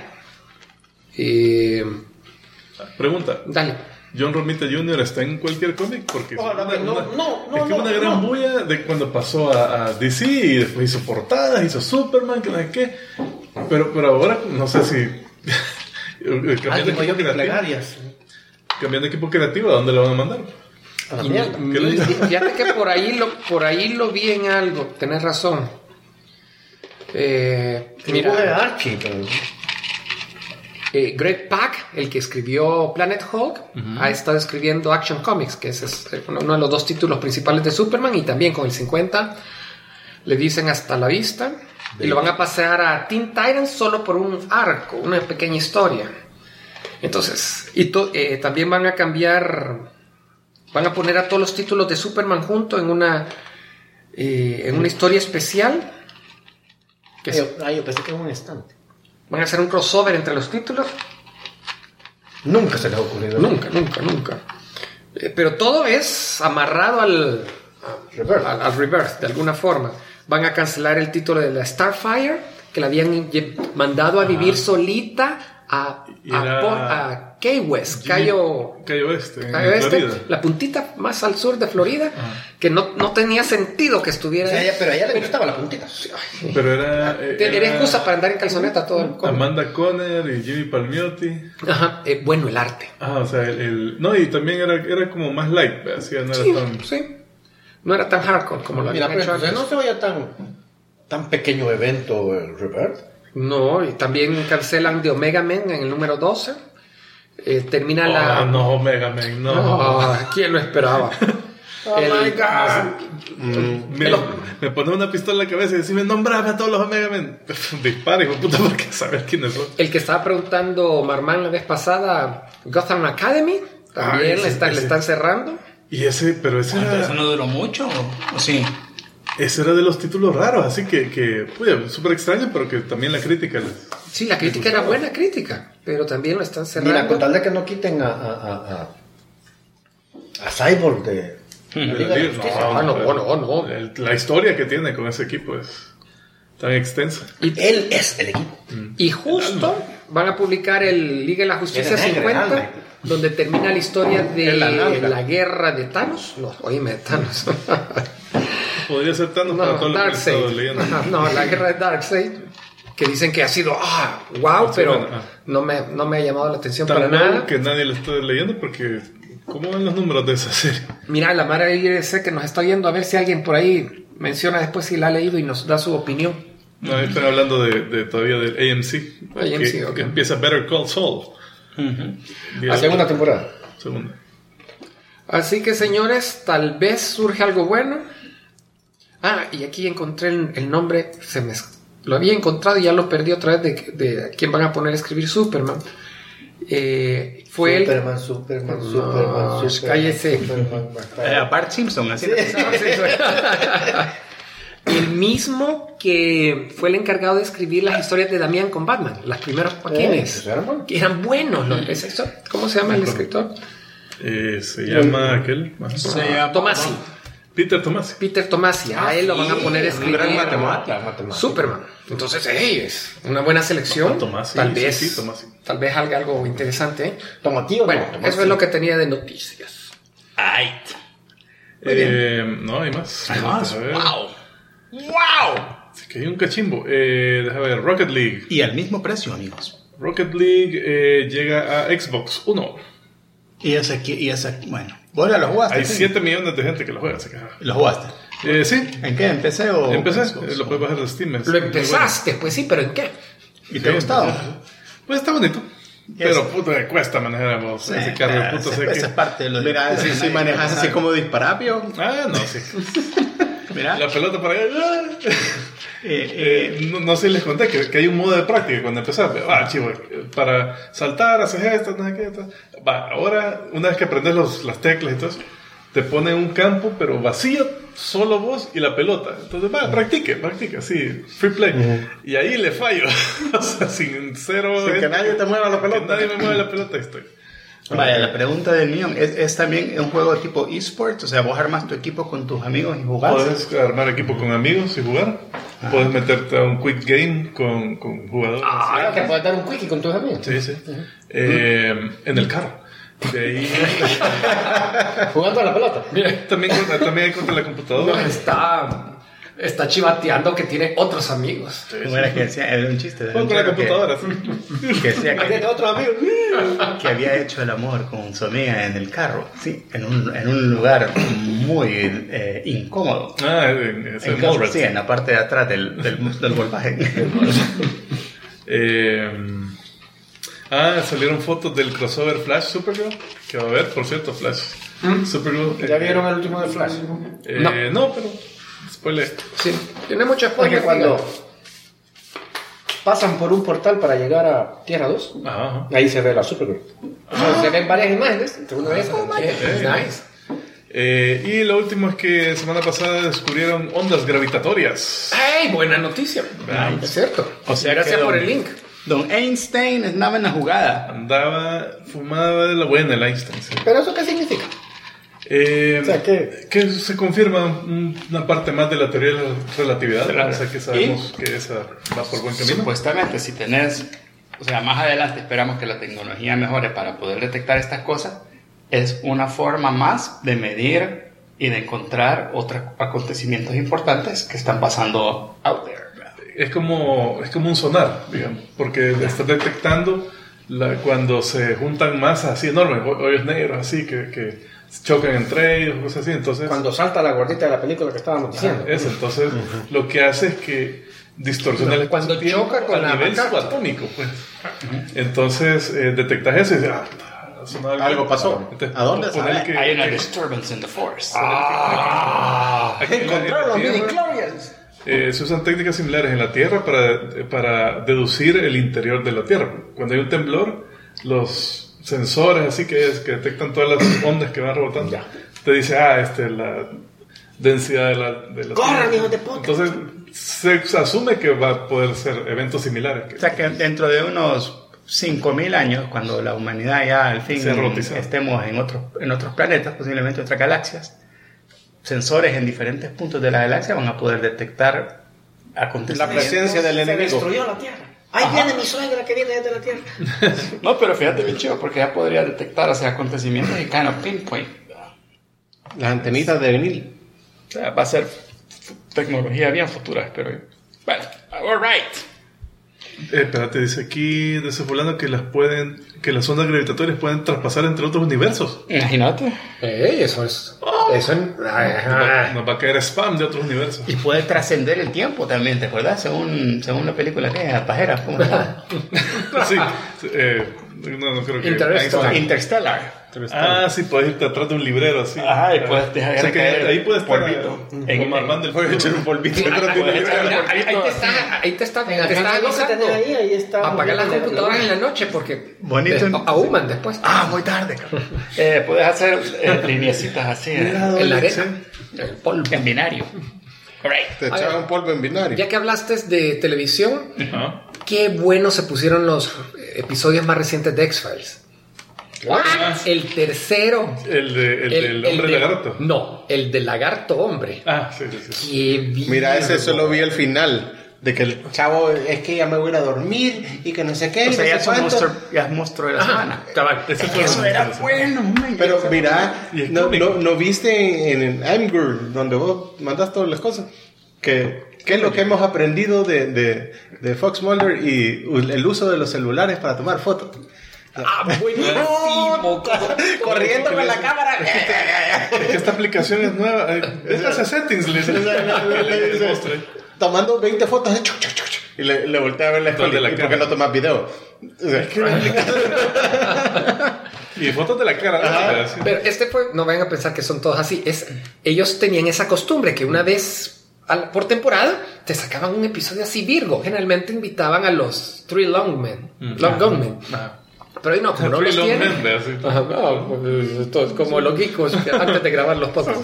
Pregunta. Dale. ¿John Romita Jr. está en cualquier cómic? Porque una gran bulla de cuando pasó a DC y después hizo portadas, hizo Superman, que no sé qué. Pero ahora no sé si cambiando de equipo creativo, ¿a dónde lo van a mandar? Fíjate que por ahí lo vi en algo. Tenés razón. Mira, Greg Pak, el que escribió Planet Hulk, ha estado escribiendo Action Comics, que ese es uno de los 2 títulos principales de Superman, y también con el 50 le dicen hasta la vista y lo van a pasar a Teen Titans solo por un arco, una pequeña historia. Entonces, también van a poner a todos los títulos de Superman juntos en una historia especial. Yo pensé que era un estante. Van a hacer un crossover entre los títulos. Nunca se les ha ocurrido. Nunca. Pero todo es amarrado al Rebirth, de alguna forma. Van a cancelar el título de la Starfire, que la habían mandado a vivir solita a Key West, Cayo Este, la puntita más al sur de Florida, que no tenía sentido que estuviera ahí. Pero a ella le gustaba la puntita. Pero era excusa para andar en calzoneta todo el cómic. Amanda Conner y Jimmy Palmiotti. Ajá, bueno, el arte. O sea, no, y también era como más light, así no era tan... Sí. No era tan hardcore como lo habían hecho antes. No se vaya tan pequeño evento el Rebirth. No, y también cancelan de Omega Man en el número 12. Termina no, Omega Man, no. ¿Quién lo esperaba? My God. Me pone una pistola en la cabeza y decime, nombrame a todos los Omega Man. Dispara, hijo de puta, porque saber quiénes son. El que estaba preguntando Marman la vez pasada, Gotham Academy, también le están cerrando. Y pero ese no duró mucho, ¿o sí? Ese era de los títulos raros, así que súper extraño, pero que también la crítica... Sí, la crítica era buena crítica, pero también lo están cerrando. Mira, con tal de que no quiten a Cyborg No. La historia que tiene con ese equipo es tan extensa. Él es el equipo. Y justo van a publicar el Liga de la Justicia Era negra, 50, alma. donde termina la historia de En la nalga. la guerra de Thanos. No, oíme, Thanos. Podría ser Thanos para todo No, lo que he Darkseid. estado leyendo. Ajá, no, la guerra de Darkseid, que dicen que ha sido wow, Sí, pero bueno, no me ha llamado la atención Tan para nuevo nada. que nadie lo está leyendo porque ¿cómo van los números de esa serie? Mira, la Mara IRC que nos está oyendo, a ver si alguien por ahí menciona después si la ha leído y nos da su opinión. No, están hablando de todavía del AMC. AMC, que, ok. que empieza Better Call Saul. La segunda temporada. Segunda. Así que, señores, tal vez surge algo bueno. Y aquí encontré el nombre, lo había encontrado y ya lo perdí otra vez de a quién van a poner a escribir Superman. Fue él. Superman. Cállese. Bart Simpson, así. El mismo que fue el encargado de escribir las historias de Damián con Batman, las primeras paquines, que eran buenos. ¿Cómo se llama el escritor? Se llama aquel. Tomasi. Peter Tomasi. Peter Tomasi. A él lo van a poner a escribir gran matemático. Superman. Entonces, es una buena selección. Tomasi, Tal sí, vez, sí, Tomasi. tal vez algo interesante. Tomatillo. Bueno, eso es lo que tenía de noticias. No, hay más. Además, A ver. ¡wow! Sí que hay un cachimbo. Déjame ver. Rocket League. Y al mismo precio, amigos. Rocket League llega a Xbox One. Y bueno, vos ya lo jugaste. Hay ¿sí? 7 millones de gente que lo juega. Así que, ¿Lo jugaste? sí. ¿En qué? ¿En PC o Empecé. Xbox? Lo puedes bajar de Steam. Lo empezaste, pues sí, pero ¿en qué? ¿Y te ha gustado? Pues está bonito. Pero Eso. puta, cuesta manejar a vos. Ese carro puto sé esa es que... parte de lo Mira, si manejas así como disparapio. No, sí. Mira. La pelota para allá. No sé si les conté que hay un modo de práctica cuando empezás. Chivo, para saltar, haces esto, no sé qué. Ahora, una vez que aprendes las teclas y todo eso, te pone un campo, pero vacío, solo vos y la pelota. Entonces, practique, sí, free play. Y ahí le fallo. O sea, sin cero. Sin que nadie te mueva la pelota. Que nadie me mueva la pelota, estoy. Vaya, la pregunta del millón, ¿es también un juego tipo eSports? O sea, vos armas tu equipo con tus amigos y jugás. Puedes armar equipo con amigos y jugar. Puedes meterte a un quick game con jugadores. Que puedes dar un quickie con tus amigos. Sí. En el carro. De ahí. Jugando a la pelota. también hay contra la computadora. Está chivateando que tiene otros amigos. ¿Cómo era que decía? Era un chiste. de Contra la un chero computadora. que decía Tiene otro amigo. que había hecho el amor con su amiga en el carro. Sí, en un lugar muy incómodo. Ese Mallrats. Sí, en la parte de atrás del voltaje. Salieron fotos del crossover Flash Supergirl. Que va a haber, por cierto, Flash Supergirl. ¿Ya vieron el último de Flash? No, pero spoiler. Sí, tiene mucho Porque spoiler. cuando pasan por un portal para llegar a Tierra 2, Ajá. ahí se ve la Supergirl. O sea, se ven varias imágenes. Entre una de esas. Nice. Y lo último es que semana pasada descubrieron ondas gravitatorias. ¡Ey! Buena noticia. Nice. Es cierto. O sea Gracias que por don- el link. Don Einstein andaba en la jugada. Andaba, fumaba de la buena el Einstein. Sí. ¿Pero eso qué significa? O sea, que se confirma una parte más de la teoría de la relatividad. O sea, que sabemos que esa va por buen camino. Supuestamente, si tenés, o sea, más adelante esperamos que la tecnología mejore para poder detectar estas cosas, es una forma más de medir y de encontrar otros acontecimientos importantes que están pasando out there. Es como un sonar, digamos, porque estás detectando cuando se juntan masas así enormes, hoyos negros así que chocan entre ellos, cosas así. Entonces, Cuando salta la gordita de la película que estábamos diciendo. entonces lo que hace es que distorsiona el Cuando espacio-tiempo choca con a la nivel macaca. subatómico, pues. Entonces detectas eso y dices, sonó Algo pasó. Entonces, ¿A dónde ponerle sale? que- Hay una disturbance in the force. aquí en la Encontraron los Tierra, midi-chlorians. se usan técnicas similares en la Tierra para deducir el interior de la Tierra. Cuando hay un temblor, los sensores así que detectan todas las ondas que van rebotando, te dice, la densidad de la ¡Corran, Tierra. hijos de puta! Entonces se asume que va a poder ser eventos similares. O sea que dentro de unos 5.000 años, cuando la humanidad ya al fin Se ha robotizado. estemos en otros planetas, posiblemente otras galaxias, sensores en diferentes puntos de la galaxia van a poder detectar La acontecimientos. presencia del Se enemigo. destruyó la Tierra. Ahí viene mi suegra que viene desde la Tierra. No, pero fíjate bien chido, porque ya podría detectar acontecimientos y kind of pinpoint. Las antenitas de vinil. O sea, va a ser tecnología bien futura, espero yo. Bueno, alright. Espérate, dice aquí de ese fulano que que las ondas gravitatorias pueden traspasar entre otros universos. Imagínate. Eso es. Eso Nos va a caer spam de otros universos. Y puede trascender el tiempo también, ¿te acuerdas? Según la película que es, Pajera. ¿Cómo se llama? Sí, no creo que... Interstellar. Interstellar. Ah, sí, puedes irte atrás de un librero así. Ajá, y puedes dejar O sea que caer ahí puedes estar polvito. como armando el fuego. Echar un polvito detrás de un librero. Ahí te está En el catálogo que avisando. tenés ahí está. Apagar las computadoras en la noche porque Bonito. ahuman después. Muy tarde, cabrón. Puedes hacer lineecitas así. En la arena. El polvo. En binario. Alright. Te echaba un polvo en binario. Ya que hablaste de televisión, Ajá. qué bueno se pusieron los episodios más recientes de X-Files. El tercero. El del hombre lagarto. No, el del lagarto hombre. Ah, sí. Qué bien. Mira, ese solo vi el final. De que el chavo es que ya me voy a ir a dormir y que no sé qué. O sea, y ya no es sé un cuánto. ya es monstruo de la semana. Cabal. Ese fue Eso era bueno, man. Pero mira, Y el no, cómic. no viste en Amgur, donde vos mandas todas las cosas, ¿qué es lo que hemos aprendido de Fox Mulder y el uso de los celulares para tomar fotos? Buenísimo. Corriendo con la cámara. Es que esta aplicación es nueva. Déjase settings, le dice. Tomando 20 fotos de chuc, chuc, chuc, chuc, y le volteé a ver la Todas de espalda. la ¿Y por qué cara. no tomas video? O sea, Y fotos de la cara. ¿no? Pero no vayan a pensar que son todos así. Ellos tenían esa costumbre que una vez por temporada te sacaban un episodio así Virgo. Generalmente invitaban a los Three Long Men. Long Gunmen. Pero ahí no, como no los Three Long tienen. Men, ¿verdad? Sí. Ajá, no, pues, esto es como los geekos antes de grabar los podcasts.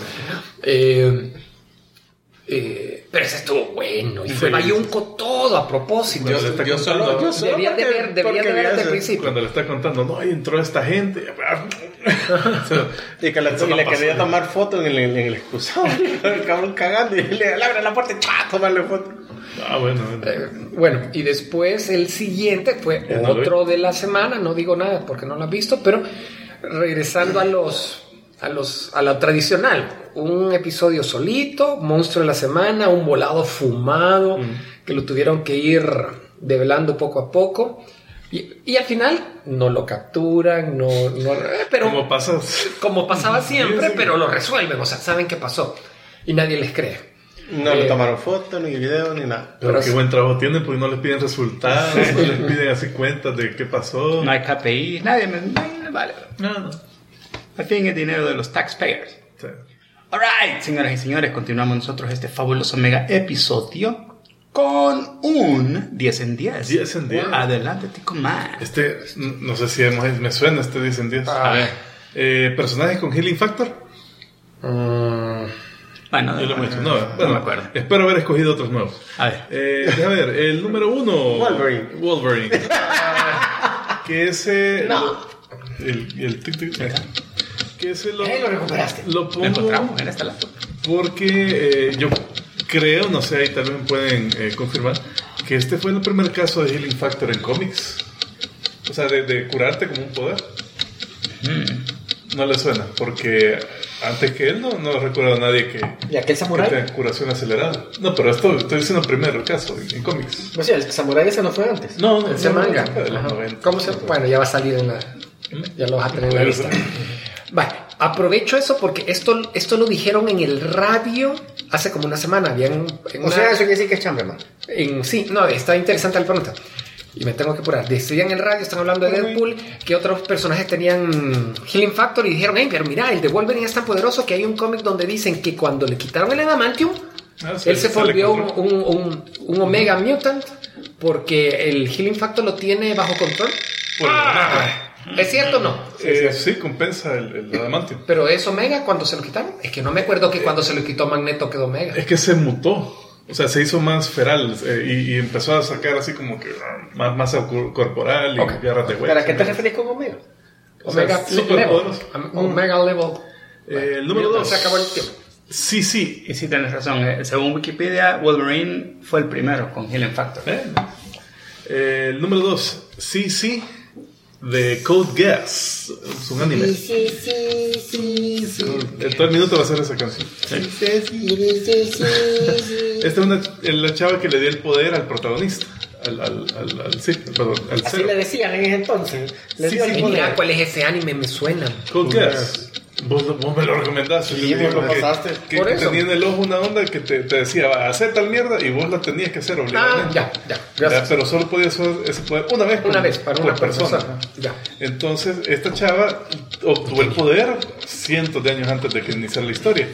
Pero ese estuvo bueno y fue bayunco todo a propósito. yo solo Deberían de ver desde el principio. Cuando le está contando, no, ahí entró esta gente. Y que le pasó. quería tomar foto en el excusado. El cabrón cagando y le abre la puerta y ¡chá! Tomarle foto. Bueno. Bueno, y después el siguiente fue Ya no lo otro de la semana, no digo nada porque no lo has visto, pero regresando a lo tradicional, un episodio solito, monstruo de la semana, un volado fumado, que lo tuvieron que ir develando poco a poco. Y al final no lo capturan, pero como pasaba siempre, Sí. pero lo resuelven, o sea, saben qué pasó y nadie les cree. No le tomaron foto, ni video, ni nada. Pero qué buen trabajo tienen porque no les piden resultados, no les piden así cuentas de qué pasó. No hay KPI, nadie me vale. No. Al fin es dinero de los taxpayers. Sí. Alright, señoras y señores, continuamos nosotros este fabuloso mega episodio con un 10 en 10. 10 en 10. Adelante, Tico Man. No sé si me suena este 10 en 10. A ver. Personajes con Healing Factor. Bueno, Yo lo hemos hecho. no Bueno, me acuerdo. espero haber escogido otros nuevos. A ver. Déjame ver, el número 1. Wolverine. Que ese. El tic tic. Que ese lo recuperaste. Lo Lo pongo encontramos en esta laptop. porque yo creo, no sé, ahí tal vez me pueden confirmar, que este fue el primer caso de Healing Factor en cómics. O sea, de curarte como un poder. No le suena, porque antes que él no recuerdo a nadie que ¿Y aquel samurái? tenga curación acelerada. No, pero estoy diciendo primero el caso en cómics. Pues sí, el samurái ese no fue antes. No, Ese manga. cerca de los Ajá. 90. ¿Cómo se? Bueno, ya va a salir ya lo vas a tener en la lista. Vale, aprovecho eso porque esto lo dijeron en el radio hace como una semana. O sea, eso quiere decir que es Chamberlain. Sí, no, está interesante la pregunta. Y me tengo que apurar. Decían en el radio, están hablando de Deadpool, que otros personajes tenían Healing Factor y dijeron, hey, pero mira, el de Wolverine es tan poderoso que hay un cómic donde dicen que cuando le quitaron el adamantium, Sí, él se sale volvió control. un Omega Mutant porque el Healing Factor lo tiene bajo control. ¿Es cierto o no? Sí, compensa el adamantium. Pero es Omega cuando se lo quitaron. Es que no me acuerdo que cuando se lo quitó Magneto quedó Omega. Es que se mutó. O sea, se hizo más feral y empezó a sacar así como que más masa corporal y Ok. garras de hueso. ¿Para qué te referís con Omega? O sea, Omega súper Level. poderoso. Omega Level. El número 2. Se acabó el tiempo. Sí. Y sí, tienes razón. Según Wikipedia, Wolverine fue el primero con Healing Factor. El número 2, sí, de Code Geass. Es un anime. Sí. En todo el minuto va a ser esa canción. Esta es la chava que le dio el poder al protagonista. Al Así cero. le decían en ese entonces. Le Sí, dio el sí, poder. Mira, ¿cuál es ese anime? Me suena. Code Geass. Vos me lo recomendaste. Sí, vos lo pasaste. Que Por eso. tenía en el ojo una onda que te decía, va a hacer tal mierda y vos la tenías que hacer obligadamente. Ya. Ya, Gracias. pero solo podías hacer ese poder una vez Para por una persona. Ya. Entonces, esta chava obtuvo el poder cientos de años antes de que iniciara la historia.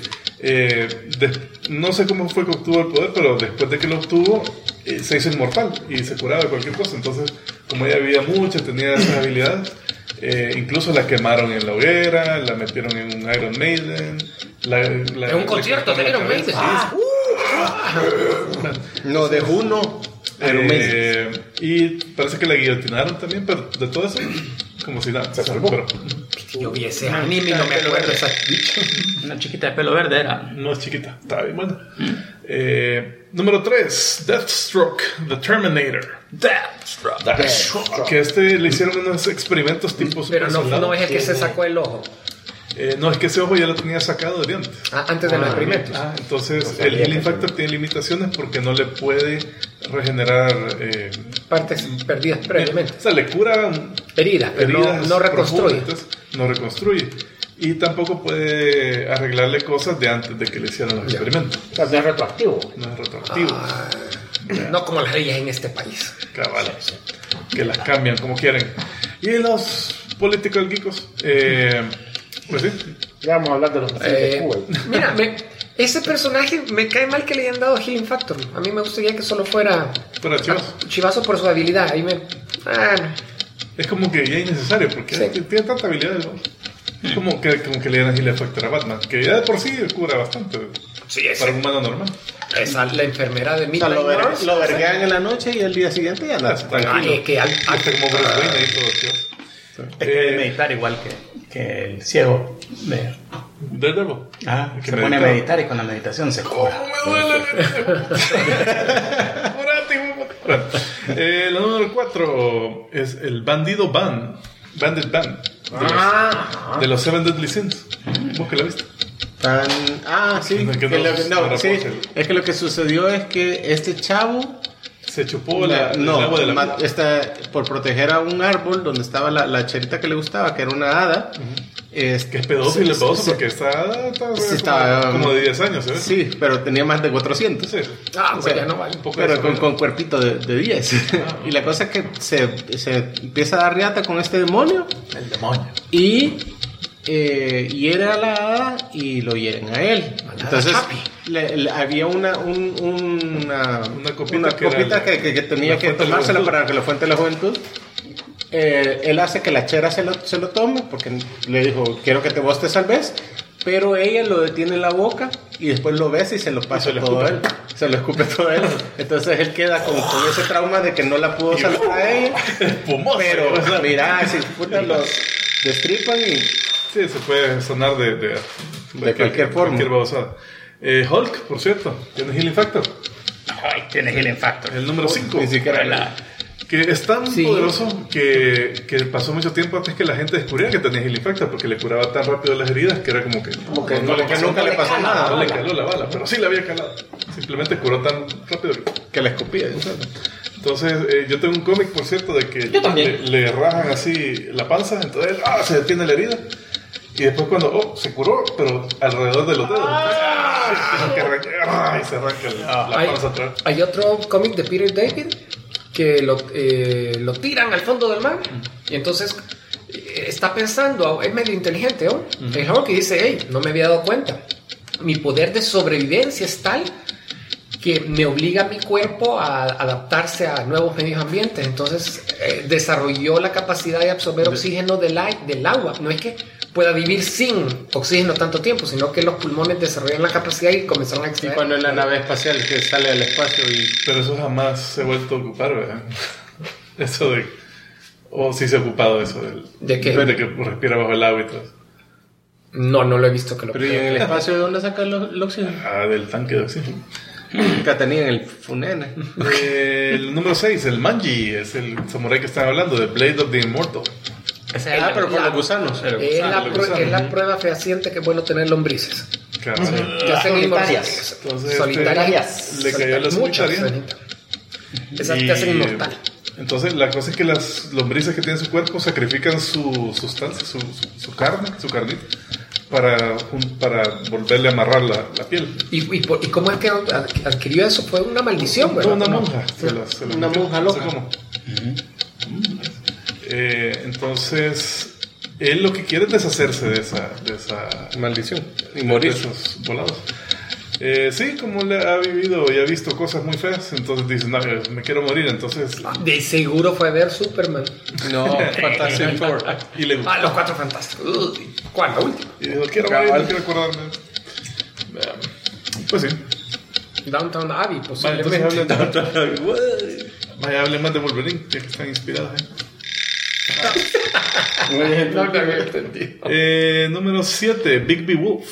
No sé cómo fue que obtuvo el poder, pero después de que lo obtuvo, se hizo inmortal y se curaba de cualquier cosa. Entonces, como ella vivía mucho, tenía esas habilidades, incluso la quemaron en la hoguera, la metieron en un Iron Maiden. En un concierto de Iron Maiden. No, de uno. Y parece que la guillotinaron también, pero de todo eso, como si nada. Se salvó. Pero Yo vi ese anime y no me acuerdo. Una chiquita de pelo verde era. no es chiquita, estaba bien buena. Número 3, Deathstroke, The Terminator. Deathstroke. Que le hicieron unos experimentos tipo Pero super soldado. no es el que se sacó el ojo. No, es que ese ojo ya lo tenía sacado de antes. Antes de los experimentos. Entonces el Healing Factor tiene limitaciones porque no le puede regenerar Partes perdidas previamente. o sea, le cura Heridas, pero heridas no reconstruye. profundas, no reconstruye. Y tampoco puede arreglarle cosas de antes de que le hicieran los experimentos. O sea, no es retroactivo. No es retroactivo. No como las leyes en este país. Cabal. Que las cambian como quieren. Y los political geekos, pues sí. Ya vamos a hablar de los pacientes de Cuba. Mira, ese personaje me cae mal que le hayan dado Healing Factor. A mí me gustaría que solo fuera Fuera chivas. chivazo por su habilidad. Ahí me... Es como que ya innecesario porque Sí. tiene tanta habilidad. ¿No? Es como que le dieran Healing Factor a Batman, que ya de por sí cura bastante Sí, ese. para un humano normal. Esa, la enfermera de O sea, Midnight Nurse. lo verguean en la noche y al día siguiente ya nada. Ay, es que Hasta como Bruce Wayne ahí todo chivas. Es que debe meditar igual que el ciego. Daredevil. Que Se pone a medita. meditar y con la meditación se cura. La número 4 es el Bandido Bandit Band. De los Seven Deadly Sins. ¿Vos que la viste? Sí. Es que Que no- lo- no, no sí. reposa. Es que lo que sucedió es que este chavo Se chupó el agua de la vida. por proteger a un árbol donde estaba la cherita que le gustaba, que era una hada. Que es pedófilo, porque estaba como de 10 años, ¿sabes? Sí, pero tenía más de 400. Sí. pues ya no vale. Un poco Pero de con cuerpito de 10. Y la cosa es que se empieza a dar riata con este demonio. el demonio. Y hiere a la hada y lo hieren a él. Entonces había una copita que tenía la que fuente de la tomársela juventud. para que la fuente de la juventud. Él hace que la chera se lo tome porque le dijo, quiero que vos te salves. Pero ella lo detiene en la boca y después lo besa y se lo pasa se lo todo escupe. él. Se lo escupe todo él. Entonces él queda con ese trauma de que no la pudo salvar a ella. Espumoso. Pero O sea, mira, si puta los destripan y Sí, se puede sonar de cualquier forma. Cualquier babosada. Hulk, por cierto, tiene Healing Factor. Ay, tiene Healing Factor. El número 5. ni siquiera Que es tan Sí. poderoso que pasó mucho tiempo antes que la gente descubriera que tenía Healing Factor, porque le curaba tan rápido las heridas que era como que nunca le pasó nada. no le caló la bala, pero sí le había calado. Simplemente curó tan rápido Que la escupía. Entonces, yo tengo un cómic, por cierto, de que le rajan así la panza, entonces se detiene la herida. Y después cuando, se curó, pero alrededor de los dedos. Y se arranca la panza atrás. Hay otro cómic de Peter David que lo tiran al fondo del mar y entonces está pensando, es medio inteligente, ¿no? El Hulk que dice, hey, no me había dado cuenta. Mi poder de sobrevivencia es tal que me obliga a mi cuerpo a adaptarse a nuevos medios ambientes. Entonces desarrolló la capacidad de absorber oxígeno del agua. No es que pueda vivir sin oxígeno tanto tiempo, sino que los pulmones desarrollan la capacidad y comenzaron a Y extraer. cuando en la nave espacial que sale al espacio y Pero eso jamás se ha vuelto a ocupar, ¿verdad? Eso de... O sí se ha ocupado eso. ¿De qué? De que respira bajo el agua y todo eso. No lo he visto que lo Pero ¿y en el espacio de dónde saca el oxígeno? Del tanque de oxígeno. Que tenía en el Funene. El número 6, el Manji, es el samurái que están hablando, de Blade of the Immortal. Pero por los gusanos. Es la prueba fehaciente que es bueno tener lombrices. Claro. Que hacen Solitarias. Entonces, solitarias. le cayó la Muchas. solitaria. Esas te hacen inmortal. Entonces, la cosa es que las lombrices que tienen su cuerpo sacrifican su sustancia, su carne, su carnita, para volverle a amarrar la piel. ¿Y cómo es que adquirió eso? Fue una maldición, ¿verdad? Una monja. Una monja loca. Entonces, él lo que quiere es deshacerse de esa Maldición. Y morir. de esos volados. Sí, como le ha vivido y ha visto cosas muy feas, entonces dice, no, me quiero morir, entonces... De seguro fue ver Superman. No, Fantastic Four. Y le gustó. Los Cuatro Fantásticos. ¿Cuál? La última. Y dijo, quiero morir, no quiero acordarme. Pues sí. Downtown Abbey, Vale, entonces posiblemente. hablen más de Wolverine, ya que están inspirados. No me había entendido. Número 7, Big Wolf.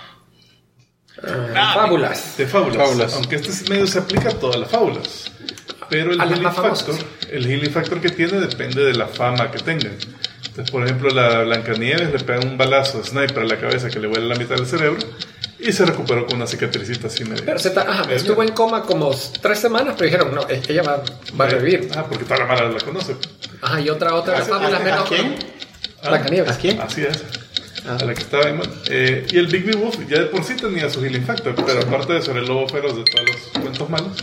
Fábulas. De fábulas. Fábulas. Aunque este medio se aplica a todas las fábulas. Pero el A las healing más famosas. factor, el healing factor que tiene depende de la fama que tengan. Entonces, por ejemplo, la Blancanieves le pega un balazo de sniper a la cabeza que le vuela la mitad del cerebro y se recuperó con una cicatricita así medio. Pero estuvo en coma como 3 semanas, pero dijeron, no, ella va a revivir. Porque toda la mala la conoce. Y otra fábula menos. ¿A quién? Blancanieves. ¿A quién? Así es. A la que estaba en y el Big Wolf ya de por sí tenía su healing factor, pero aparte de eso era el lobo feroz de todos los cuentos malos.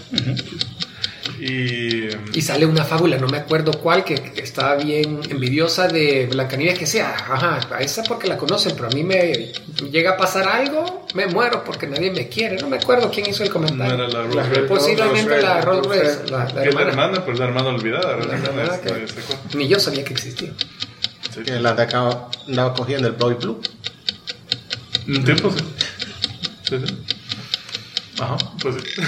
Y sale una fábula, no me acuerdo cuál, que estaba bien envidiosa de Blancanieves, que sea, a esa porque la conocen, pero a mí me llega a pasar algo, me muero porque nadie me quiere. No me acuerdo quién hizo el comentario. No era la Rose Red. Posiblemente la Rose Red, la Que es la hermana, pero es la hermana olvidada. La hermana que nadie se acuerda. ni yo sabía que existía. Sí. Que la andaba cogiendo el Boy Blue. Un tiempo sí. Sí. Ajá, pues sí.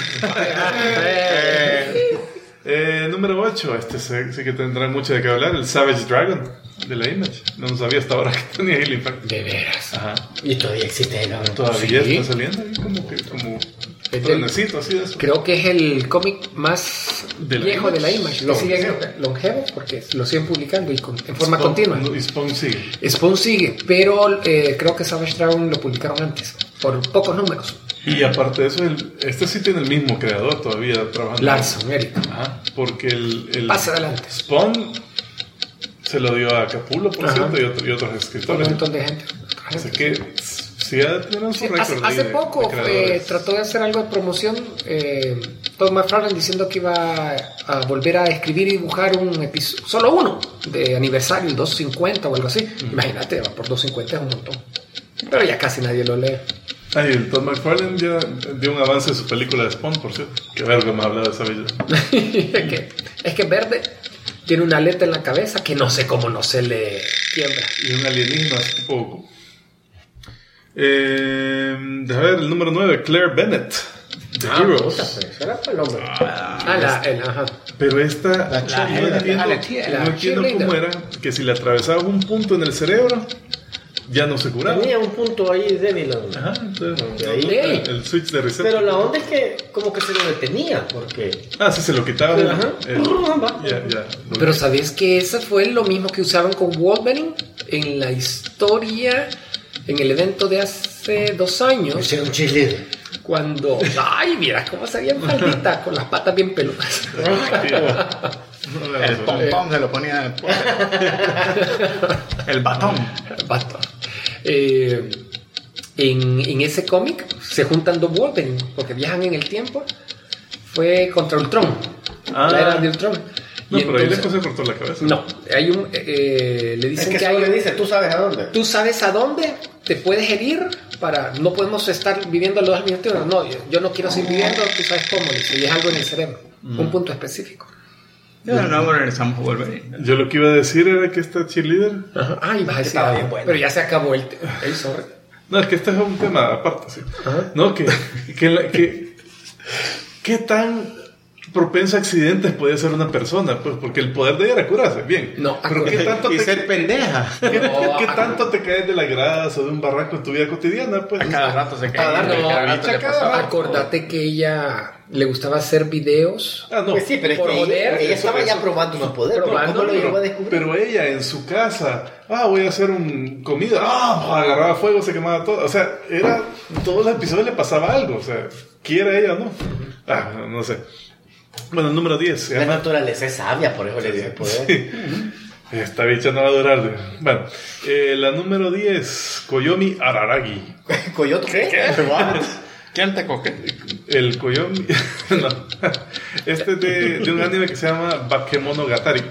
Número 8, sí que tendrá mucho de qué hablar, el Savage Dragon de la Image. No sabía hasta ahora que tenía healing factor. De veras. Ajá. Y todavía existe, ¿no? Todavía Sí. está saliendo ahí como Es trenecito así de eso. Creo que es el cómic más De la viejo de la Image. Image. Que sigue longevo porque lo siguen publicando y en forma continua. Y Spawn sigue. Spawn sigue, pero creo que Savage Dragon lo publicaron antes, por pocos números. Y aparte de eso, este sí tiene el mismo creador todavía trabajando. Larson, Eric. Ajá, porque el Pasa adelante. Spawn se lo dio a Capullo, por Ajá. cierto, y otros Por escritores. un montón de gente. Así que sí ha tenido su Sí, récord. hace ahí de poco creadores. trató de hacer algo de promoción Todd McFarlane diciendo que iba a volver a escribir y dibujar un episodio, solo uno, de aniversario, el 250 o algo así. Imagínate, va por 250 es un montón. Pero ya casi nadie lo lee. El Todd McFarlane ya dio un avance de su película de Spawn, por cierto. Qué verga me ha hablado de esa bella. es que Verde tiene una aleta en la cabeza que no sé cómo no se le quiebra. Y un alienígena tipo... deja ver, el número 9, Claire Bennett, The Heroes. puta, pues, era para el hombre. Ajá. Pero esta... La no cheerleader. entiendo, la no entiendo cheerleader. cómo era, que si le atravesaba un punto en el cerebro, ya no se curaba. Tenía un punto ahí débil. Ajá, entonces... De ahí. Ey. El switch de reset. Pero la onda es que como que se lo detenía, porque... Sí, se lo quitaba. Ajá. Ya. Pero ¿sabías que esa fue lo mismo que usaban con Wolverine en la historia, en el evento de hace 2 años? Ese era un cheerleader. Cuando... ¡Ay, mira cómo salía en faldita! Con las patas bien peludas. El pompón se lo ponía en el batón. Basto. En ese cómic se juntan 2 Wolverine porque viajan en el tiempo. Fue contra Ultron. La era de Ultron. No, Y pero ahí entonces- después se cortó la cabeza. No, hay un... le Es dicen que que solo hay... le dice, tú sabes a dónde. Tú sabes a dónde te puedes herir para... No podemos estar viviendo los 2 minutos. No, yo no quiero seguir viviendo, tú sabes cómo. Y es algo en el cerebro. Un punto específico. Ya no regresamos a Wolverine. Yo lo que iba a decir era que esta cheerleader... Ajá. Ay, vas a decir Estaba algo, bien bueno. pero ya se acabó el sobre. No, es que este es un tema aparte, sí. Ajá. No, ¿qué tan propenso a accidentes puede ser una persona, pues, porque el poder de ella era curarse, bien. No, pero ¿qué tanto Y te, ser pendeja. ¿qué tanto te caes de la grasa o de un barranco en tu vida cotidiana? Pues, A cada rato se Cada cae. rato, Cada rato le pasaba. Acordate que ella le gustaba hacer videos. Ah, no. Pues sí, pero es Por que joder, ella estaba ya probando su poder. probando, ¿Cómo lo pero- llegó a descubrir? Pero ella en su casa, voy a hacer comida, agarraba fuego, se quemaba todo. O sea, todos los episodios le pasaba algo. O sea, quiera ella o no. No sé. Bueno, el número 10 se La llama... naturaleza es sabia, por eso le dio el poder. Sí. Esta bicha no va a durar. Bueno, la número 10, Koyomi Araragi. ¿Coyote qué? ¿Quién te coge? El Koyomi... no. Este es de un anime que se llama Bakemonogatari.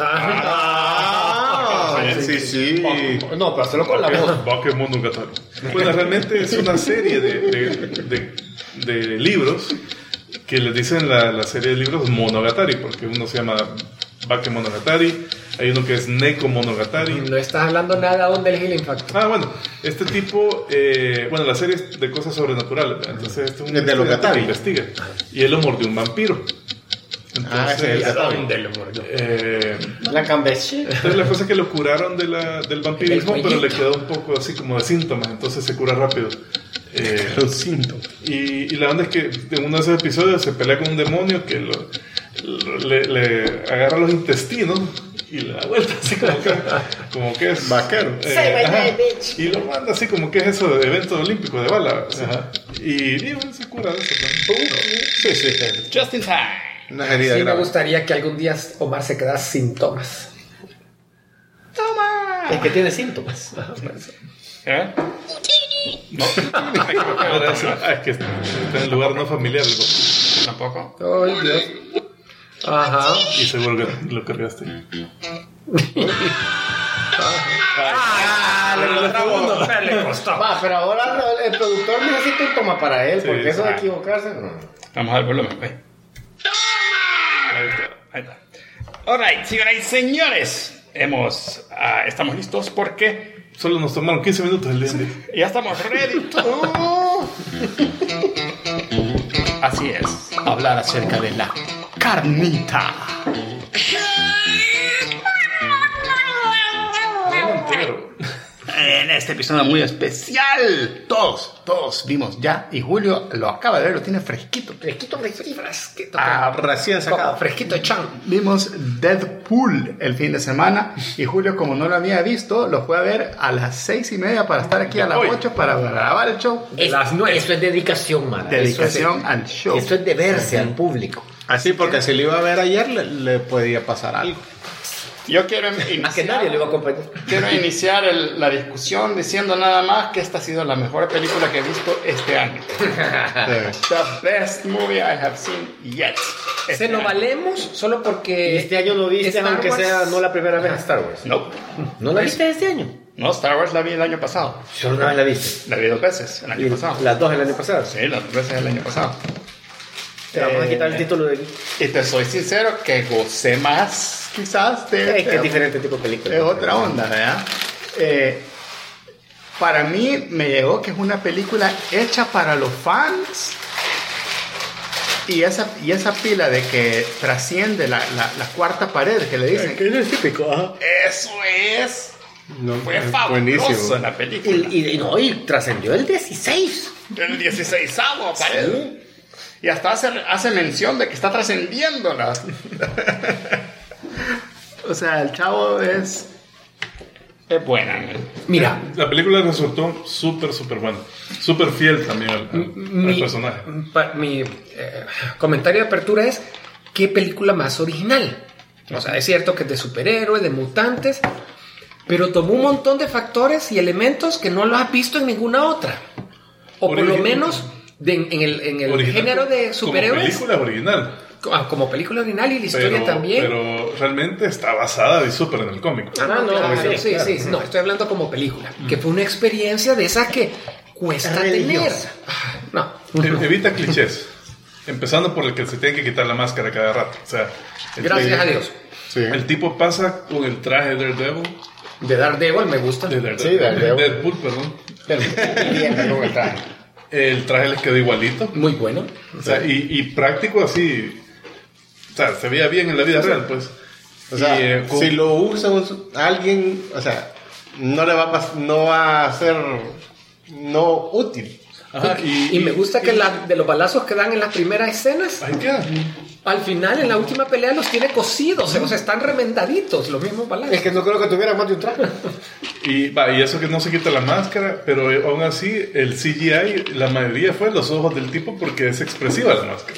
Sí. No, pero hacerlo con la voz. Bakemonogatari. Bueno, realmente es una serie de libros que les dicen la serie de libros Monogatari, porque uno se llama Bakemonogatari, hay uno que es Neko Monogatari. No estás hablando nada aún del Healing Factor. Bueno, este tipo, la serie es de cosas sobrenaturales, ¿verdad? Entonces este es un Es de estudiante Logatari. que investiga, y él lo mordió un vampiro. Ese es el ¿Dónde lo mordió? La cambeche. Entonces la cosa es que lo curaron del vampirismo, Del pero le cuellito. quedó un poco así como de síntomas, entonces se cura rápido. Los síntomas. Y la onda es que en uno de esos episodios se pelea con un demonio que le agarra los intestinos y le da vuelta así como que es Vaquero. ajá. Y lo manda así como que es eso de evento olímpico de bala, así. Y bueno, se cura de eso también. Sí. Just in time. Una herida Sí, me grave. gustaría que algún día Omar se quedara sin síntomas. Es que tiene síntomas. ¿Eh? No, Ahora es que está en el lugar no familiar tampoco. Ay, Dios. Ajá. y seguro que lo cargaste. Le costó. Va, pero ahora el productor necesita un toma para él, Sí, porque eso de exacto. equivocarse, no. Vamos al volumen, ve. Ahí está. Alright, señoras y señores. Estamos listos porque Solo nos tomaron 15 minutos el día. ya estamos ready. Así es, hablar acerca de la carnita. En este episodio muy especial, todos vimos ya, y Julio lo acaba de ver, lo tiene fresquito. Fresquito. Recién sacado. Fresquito chan. Vimos Deadpool el fin de semana y Julio, como no lo había visto, lo fue a ver a las 6:30 para estar aquí a las 8 para grabar el show. Las 9. Eso es dedicación, man. Dedicación al show. Eso es deberse al público. Así, porque si lo iba a ver ayer, le podía pasar algo. Yo quiero Más que nadie le iba a acompañar. Quiero iniciar la discusión diciendo nada más que esta ha sido la mejor película que he visto este año. The best movie I have seen yet. Se lo valemos solo porque. Y este año lo viste, Star aunque Wars- sea no la primera vez a Star Wars. No, ¿No la viste este año? no, Star Wars la vi el año pasado. Solo una vez la viste. La vi 2 veces el año pasado. Las dos el año pasado. Sí, las 2 veces el año pasado. Te vamos a quitar el título de... Y te soy sincero que gocé más, quizás, de... Es que es diferente tipo de película. Es otra onda, ¿verdad? Para mí me llegó que es una película hecha para los fans y esa pila de que trasciende la cuarta pared que le dicen. Eso es típico, ajá. Eso es. No, Fue es fabuloso buenísimo. en la película. Y trascendió el 16. El 16avo pared. Y hasta hace mención de que está trascendiéndola. O sea, el chavo es buena. Mira, La película resultó súper buena. Súper fiel también al personaje. Mi comentario de apertura es: ¿qué película más original? O sea, es cierto que es de superhéroes, de mutantes, pero tomó un montón de factores y elementos que no los has visto en ninguna otra. O por lo menos en el Original género de como superhéroes. película original. Como película original y la historia también. Pero realmente está basada de súper en el cómic. No, no, sí. No, estoy hablando como película. Que fue una experiencia de esas que cuesta tener. Religiosa. No. Evita clichés. Empezando por el que se tiene que quitar la máscara cada rato. O sea, Gracias a Dios. Sí. el tipo pasa con el traje de Daredevil. De Daredevil me gusta. Sí, Daredevil. Deadpool, perdón. Pero bien, con el traje. El traje les quedó igualito. Muy bueno. O sea, y práctico así. O sea, se veía bien en la vida real, pues. O sea, si lo usa alguien, o sea, no va a ser no útil. Ajá, Y me gusta que de los balazos que dan en las primeras escenas, ahí queda. al final, en la última pelea, los tiene cosidos. O sea, están remendaditos los mismos balazos. Es que no creo que tuviera más de un traje. Y eso que no se quita la máscara, pero aún así, el CGI, la mayoría fue los ojos del tipo porque es expresiva la máscara.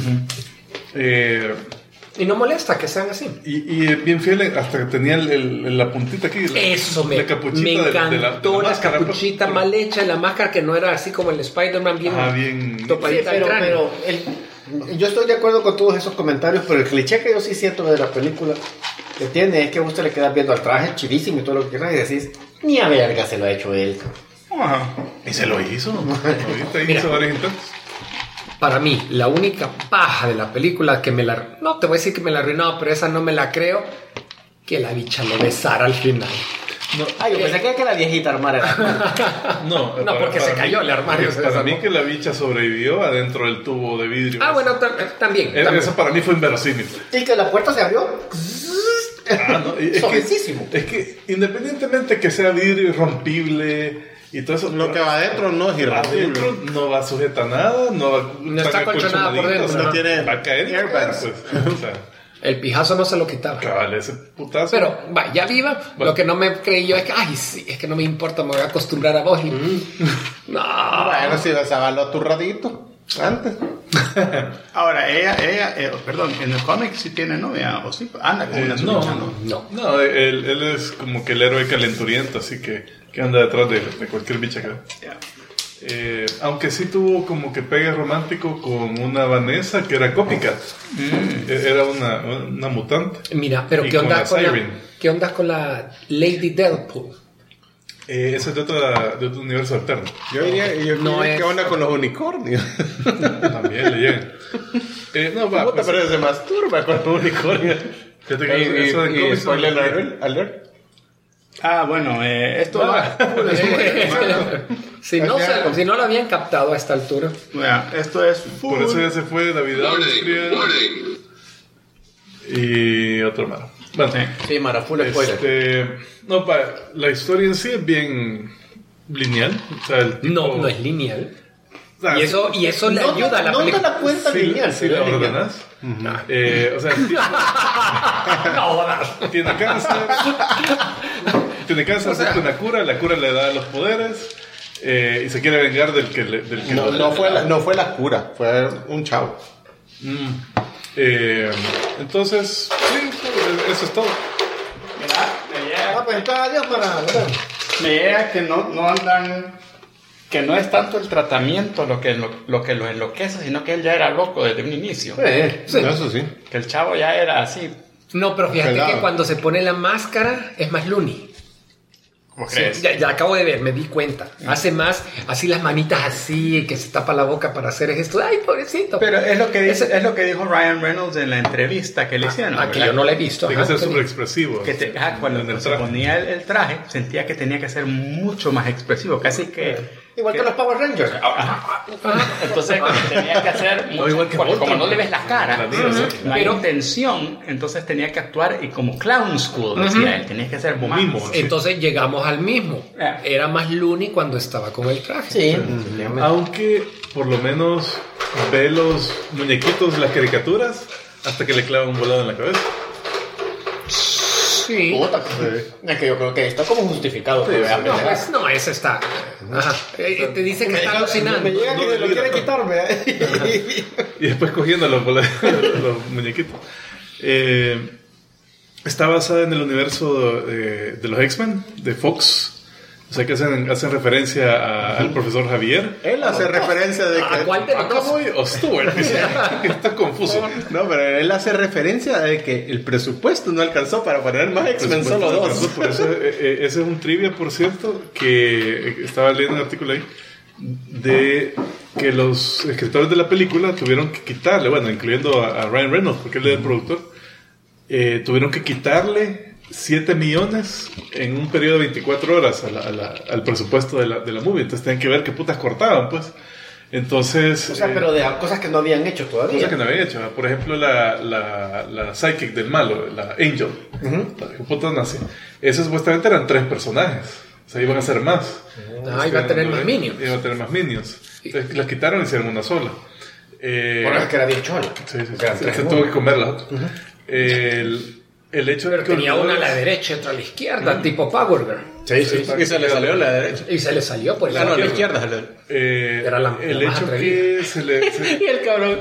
Y no molesta que sean así. Y bien fiel hasta que tenía la puntita aquí. Eso me capuchita encantó, la máscara, capuchita pues, mal hecha, la máscara que no era así como el Spider-Man bien topadita al cráneo. Yo estoy de acuerdo con todos esos comentarios, pero el cliché que yo sí siento de la película que tiene es que a usted le queda viendo al traje chidísimo y todo lo que quieras y decís, ni a verga se lo ha hecho él. Ajá. Y se lo hizo. Ahorita hizo varios intentos. Para mí, la única paja de la película que no te voy a decir que me la arruinó, pero esa no me la creo, que la bicha lo besara al final. No, yo pensé que la viejita armara era. no, porque se cayó el armario. Para mí que la bicha sobrevivió adentro del tubo de vidrio. Bueno, también. Eso para mí fue inverosímil. Y que la puerta se abrió. No, es que independientemente que sea vidrio irrompible y todo eso, lo que va adentro no es irrompible. No va a sujetar nada, no está acolchonada por dentro. O sea, no tiene va a caer airbags. Pues, o sea, el pijazo no se lo quitaba. cabal, ese putazo. Pero, ya viva, lo que no me creí yo es que, sí, es que no me importa, me voy a acostumbrar a vos. No. Bueno, si vas a verlo tu ratito antes. Ahora, ella perdón, en el cómic sí tiene novia, o sí, anda con una bicha, No, él es como que el héroe calenturiento, así que anda detrás de cualquier bicha que Yeah. aunque sí tuvo como que pegue romántico con una Vanessa que era copycat. Era una mutante. Mira, pero Y ¿qué onda con la Siren. ¿qué onda con la Lady Deadpool? Ese es de otro universo alterno. Yo diría No ¿qué es- onda con los unicornios? También le llegan. ¿Cómo te pues, parece? Se masturba con los unicornios. fíjate que eso de Y cómics- spoiler alert. Bueno, esto va. Si no lo habían captado a esta altura. Bueno, esto es Por eso ya se fue David Austria y otro más. Bueno, Sí, Mara, full spoiler. la historia en sí es bien lineal. O sea, el tipo, No es lineal. o sea, Y eso le ayuda a la no te película. la cuenta sí, lineal, sí pero la es lineal. ordenas. O sea, tiene cáncer. Tiene cáncer, acepta una cura. La cura le da los poderes. Y se quiere vengar del que No fue la cura, fue un chavo. Entonces, sí, eso es todo. Pues entonces adiós para... Me llega que no andan, que no es tanto el tratamiento lo que lo enloquece, sino que él ya era loco desde un inicio. Sí. Eso sí. Que el chavo ya era así. No, pero fíjate Pelado. que cuando se pone la máscara es más Looney. ¿Cómo Sí, crees? ya acabo de ver, me di cuenta. Hace más, así las manitas así, que se tapa la boca para hacer esto. Ay, pobrecito. Pero es lo que dijo Ryan Reynolds en la entrevista que le hicieron. que ¿verdad? yo no la he visto. Tiene que ajá, ser sí. súper expresivo. Que cuando En el se traje. ponía el traje, sentía que tenía que ser mucho más expresivo, casi que... Igual que los Power Rangers. Entonces tenía que hacer mucho, igual que porque Voltron. como no le ves la cara, La vida, sí. no hay Pero- intención, entonces tenía que actuar y como clown school, decía él, tenía que ser Como más- mimo. Entonces llegamos al mismo. Era más Looney cuando estaba con el traje. Sí. Aunque por lo menos ve los muñequitos, las caricaturas, hasta que le clava un volado en la cabeza. Sí. Puta, es que yo creo que está como justificado. que vea No, pendeja. pues no, ese está. Ajá. Te dice que está alucinando. Me llega que lo quiere quitarme. Y después cogiendo los los muñequitos. Está basada en el universo de los X-Men, de Fox. O sea que hacen referencia al profesor Javier. Él hace referencia de ¿A que... cuál de los dos? ¿Cowboy o Stewart? Está confuso. No, pero él hace referencia de que el presupuesto no alcanzó para poner más X-Men, solo dos. Por eso, ese es un trivia, por cierto, que estaba leyendo un artículo ahí, de que los escritores de la película tuvieron que quitarle, bueno, incluyendo a Ryan Reynolds, porque él es el productor, tuvieron que quitarle 7 millones en un periodo de 24 horas al presupuesto de la movie. Entonces tenían que ver qué putas cortaban, pues. Entonces... O sea, pero de cosas que no habían hecho todavía. Cosas que no habían hecho. Por ejemplo, la psychic del malo, la Angel, la que puta nace. Esas supuestamente eran 3 personajes. O sea, iban a ser más. Iba a tener más minions. Iba a tener más minions. Entonces, las quitaron y hicieron una sola. Bueno, es que era bien chola. Sí. Se tuvo que comer la otra. El hecho de Pero que tenía una a la derecha y otra a la izquierda, tipo Power Girl. Sí. Y se le salió a la derecha. Y se le salió por Ah, no, a la izquierda. Se le... Era la el más hecho atrevida. que se le... Y el cabrón.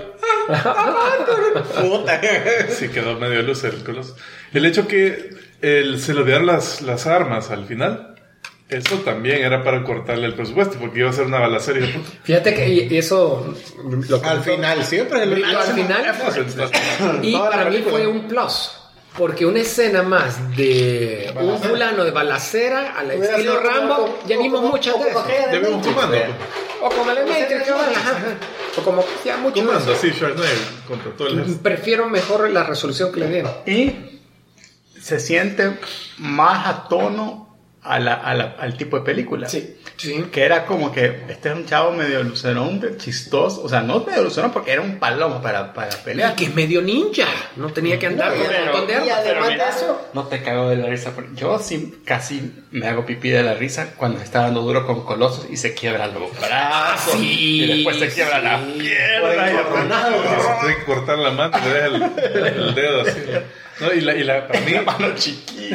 Puta. Sí, quedó medio luz el coloso. El hecho que se le dieron las armas al final, eso también era para cortarle el presupuesto, porque iba a ser una balacera y de puta. Fíjate que y eso lo Al final, siempre es el al final y Toda la para mí película. fue un plus. Porque una escena más de un fulano de balacera al Hubiera estilo sido Rambo, como- ya vimos como- muchas como de esas. aquella de Ya vimos Matrix, Comando. ¿verdad? O como el de Matrix, ajá. O como ya mucho más. Comando, sí, Schwarzenegger contra todo el ejército. Prefiero mejor la resolución que le dieron. Y se siente más a tono al tipo de película. Sí. Sí. Que era como que este es un chavo medio lucerón, chistoso. O sea, no medio lucerón porque era un palomo para pelear. Y que es medio ninja. No tenía que andar con un montón de y armas. además mira, de eso, no te cago de la risa. Yo sí casi me hago pipí de la risa cuando está dando duro con Colossus y se quiebran los brazos. Sí, y después se quiebra la por pierna. encorronado. Se tiene que cortar la mano y le deja el dedo así. ¿No? Y para mí... La mano chiquita.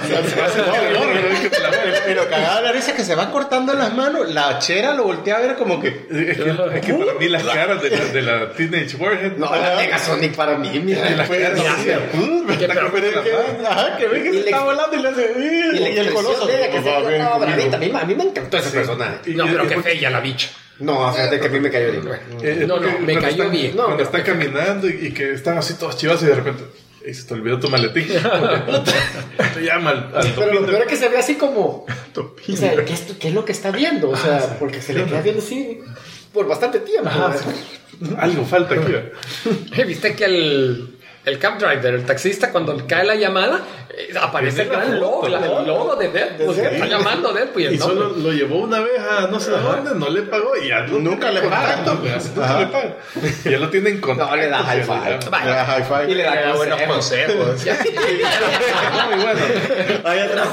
Y lo cagado de la risa que se va cortando las manos, la chera lo voltea a ver como que... Es que para mí las caras de la Teenage Warhead... No, la Negasonic para mí, mira. y las caras así, me está comiendo la mano. Ajá, que ve que Y se le- está volando y le hace... Y la Y el coloso... expresión de ella que se "Va bien no, conmigo". bravita. A mí me encantó ese personaje. No, pero qué fea la bicha. No, fíjate que a mí me cayó bien. No, porque me cuando cayó están- bien. No, Cuando pero- están caminando y que están así todos chivas y de repente... "Ey, se te olvidó tu maletín". Te llama al Pero lo topín peor es que se ve así como... O sea, ¿qué es lo que está viendo? O sea, porque se le queda viendo así por bastante tiempo. Algo falta aquí. ¿eh? ¿Viste que el cab driver, el taxista, cuando le cae la llamada, aparece el gran logo, el logo de Deadpool? ¿De Está llamando a Deadpool y el Y solo nombre. lo llevó una vez a no sé dónde, no le pagó y ya Nunca le pagan. Nunca le pagan. Y ya lo tienen con. No, le da high five. Le da high five. Y le da buenos consejos. Muy bueno. Ahí atrás.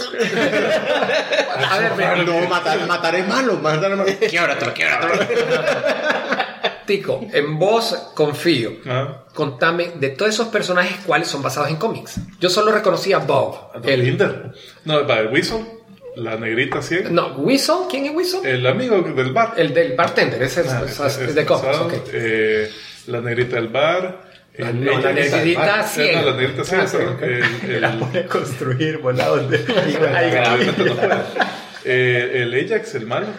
A ver, pero, No, matar es malo. Matar es malo. Quiébratelo. Tico, en vos confío. Ah, Contame de todos esos personajes cuáles son basados en cómics. Yo solo reconocía a Bob. el Linder. No, va, el Weasel, la negrita 100. No, Weasel, ¿quién es Weasel? El amigo del bar. El del bartender, ese es de cómics. basado, Ok. La negrita del bar. No, la negrita No, 100. la negrita 100. ok. La pone a construir volados de... Realmente no puede. El Ajax, el malo,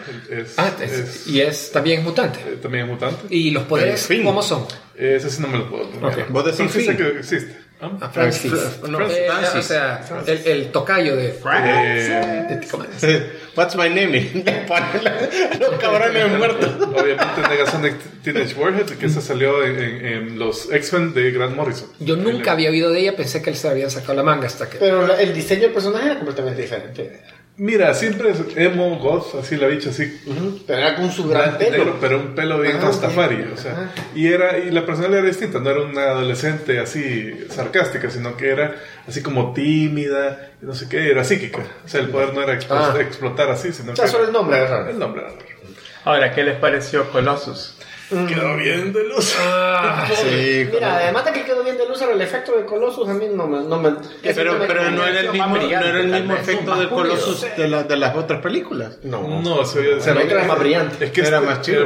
Y es también mutante. también es mutante. ¿Y los poderes El fin. cómo son? Ese sí no me lo puedo poner. Vos decís Francis sé fin. que existe. ¿no? Francis. Francis. O sea, el tocayo de ¿cómo es? What's my name? Los cabrones muertos. Obviamente Negasonic Teenage Warhead, que esa salió en los X-Men de Grant Morrison. Yo nunca había oído de ella, pensé que él se había sacado la manga hasta que... Pero el diseño del personaje era completamente diferente. Mira, siempre es emo, goth, así la bicha, así. Pero era con su gran Blanco y negro, pelo. pero un pelo bien Ajá, rastafari, bien. o sea, Ajá. y la personalidad era distinta, no era una adolescente así sarcástica, sino que era así como tímida, y no sé qué, era psíquica, o sea, el poder no era explotar así, sino O sea, que solo el nombre era raro. el nombre era raro. Ahora, ¿qué les pareció Colossus? Quedó bien de luz. Sí, Mira, además de que quedó bien de luz, el efecto de Colossus a mí no me pero no era el mismo, no era el mismo efecto del Colossus pulido. de las otras películas. No, se veía, La otra era más brillante. es que Era más chido.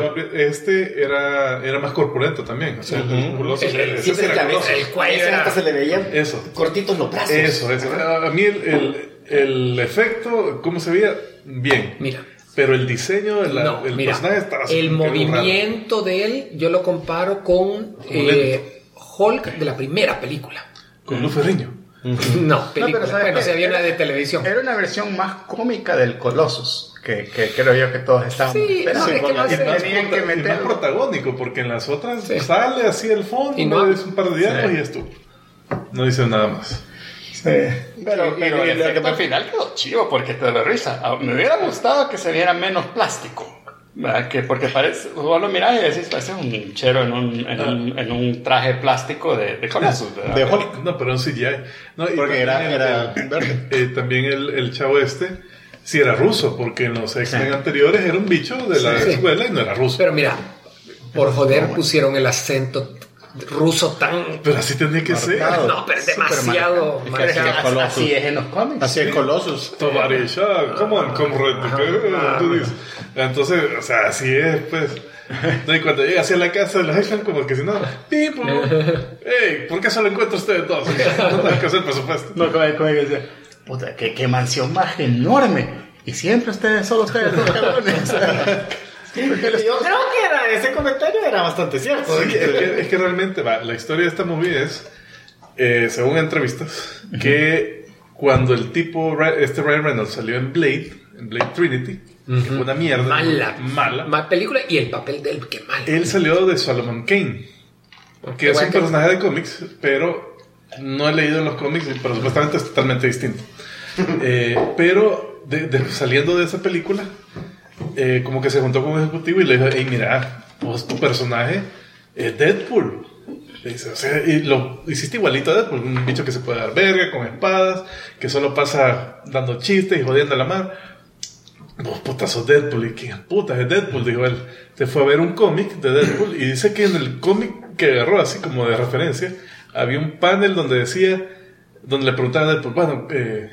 era más corpulento también, o sea, el Colossus ese Siempre era que a Colossus. veces el cuello hasta se le veían Eso. cortitos los brazos. Eso. A mí el efecto, ¿cómo se veía? Bien. Mira. Pero el diseño del No, mira, personaje estaba así el como que algo movimiento de él yo lo comparo con Hulk de la primera película. raro. Con Luz Ferriño. No, película. pero ¿sabes bueno, qué? se había una de televisión. Era una versión más cómica del Colossus, que creo yo que todos estábamos Sí, esperando. no, es que no Y sé. tenían que Y más meter... protagónico, porque en las otras Sí. sale así el fondo, Y no- es un par de diálogos y estuvo. No dice nada más. Pero el efecto final quedó chivo porque te da risa. Me hubiera gustado que se viera menos plástico. ¿verdad? Que porque parece, vos lo mirás y decís, parece un chero en un traje plástico de Colossus, ¿verdad? De Hulk. No, pero un CGI. No, y Porque también era verde. también el chavo sí era ruso, porque en los X-Men anteriores era un bicho de la escuela y no era ruso. Pero mira, por joder pusieron el acento ruso tan... Pero así tenía que ser. No, pero es demasiado... Así es en los cómics. Así es Colossus. Tovarisha, come on, comrade. Tú dices. Entonces, o sea, así es, pues. No, y cuando llega hacia la casa de los X-Men, como que si no, ¡pipo! ¡Ey! ¿Por qué solo encuentro ustedes dos? No tengo que hacer presupuesto. No, como que dice, puta, qué mansión más enorme. Y siempre solo ustedes dos cabrones. Yo creo que ese comentario era bastante cierto. Sí, es que realmente la historia de esta movie es, según entrevistas, que cuando el tipo, Ryan Reynolds salió en Blade Trinity, que fue una mierda. Mala película, y el papel de él, qué mal. Él salió de Solomon Kane, que es un personaje de cómics, pero no he leído los cómics, pero supuestamente es totalmente distinto. Pero saliendo de esa película, como que se juntó con un ejecutivo y le dijo, hey, mira, vos, tu personaje es Deadpool. Le dice, o sea, y lo hiciste igualito a Deadpool, un bicho que se puede dar verga, con espadas, que solo pasa dando chistes y jodiendo a la mar. Vos, puta, sos Deadpool. ¿Y quién puta es Deadpool? Dijo él. Se fue a ver un cómic de Deadpool y dice que en el cómic que agarró así como de referencia, había un panel donde le preguntaban a Deadpool, bueno,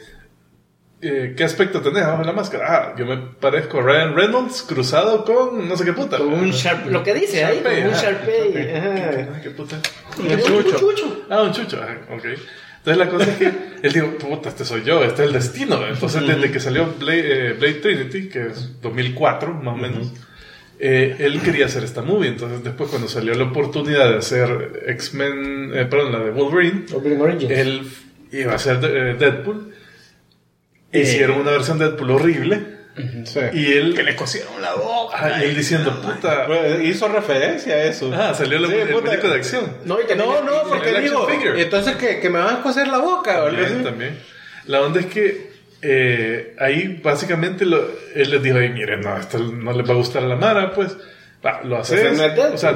¿qué aspecto tenés abajo de la máscara? Yo me parezco a Ryan Reynolds cruzado con no sé qué puta. Con un Sharpie. Lo que dice ahí, con un Sharpie. ¿Qué puta? Un chucho. Un chucho. Ok. Entonces la cosa es que él dijo, puta, este soy yo, este es el destino. Entonces desde que salió Blade Trinity, que es 2004 más o menos, él quería hacer esta movie. Entonces después cuando salió la oportunidad de hacer X-Men, la de Wolverine Origins, él iba a hacer Deadpool. Hicieron una versión de Deadpool horrible. Sí. Y él... Que le cosieron la boca. Y él diciendo, puta... Bueno, hizo referencia a eso. Salió el muñeco de acción. No, porque el digo, action figure. entonces que me van a coser la boca. También. La onda es que ahí básicamente él les dijo, miren, no, esto no les va a gustar a la Mara, pues lo haces. O sea,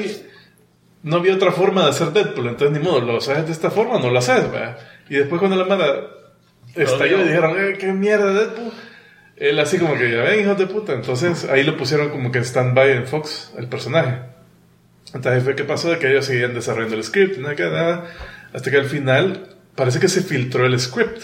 no había otra forma de hacer Deadpool, entonces ni modo, lo haces de esta forma, no lo haces, ¿verdad? Y después cuando la Mara estalló y dijeron, qué mierda Deadpool, él así como que, ya ven, hijos de puta. Entonces ahí lo pusieron como que en stand-by en Fox, el personaje. Entonces fue que pasó de que ellos seguían desarrollando el script, nada, hasta que al final parece que se filtró el script.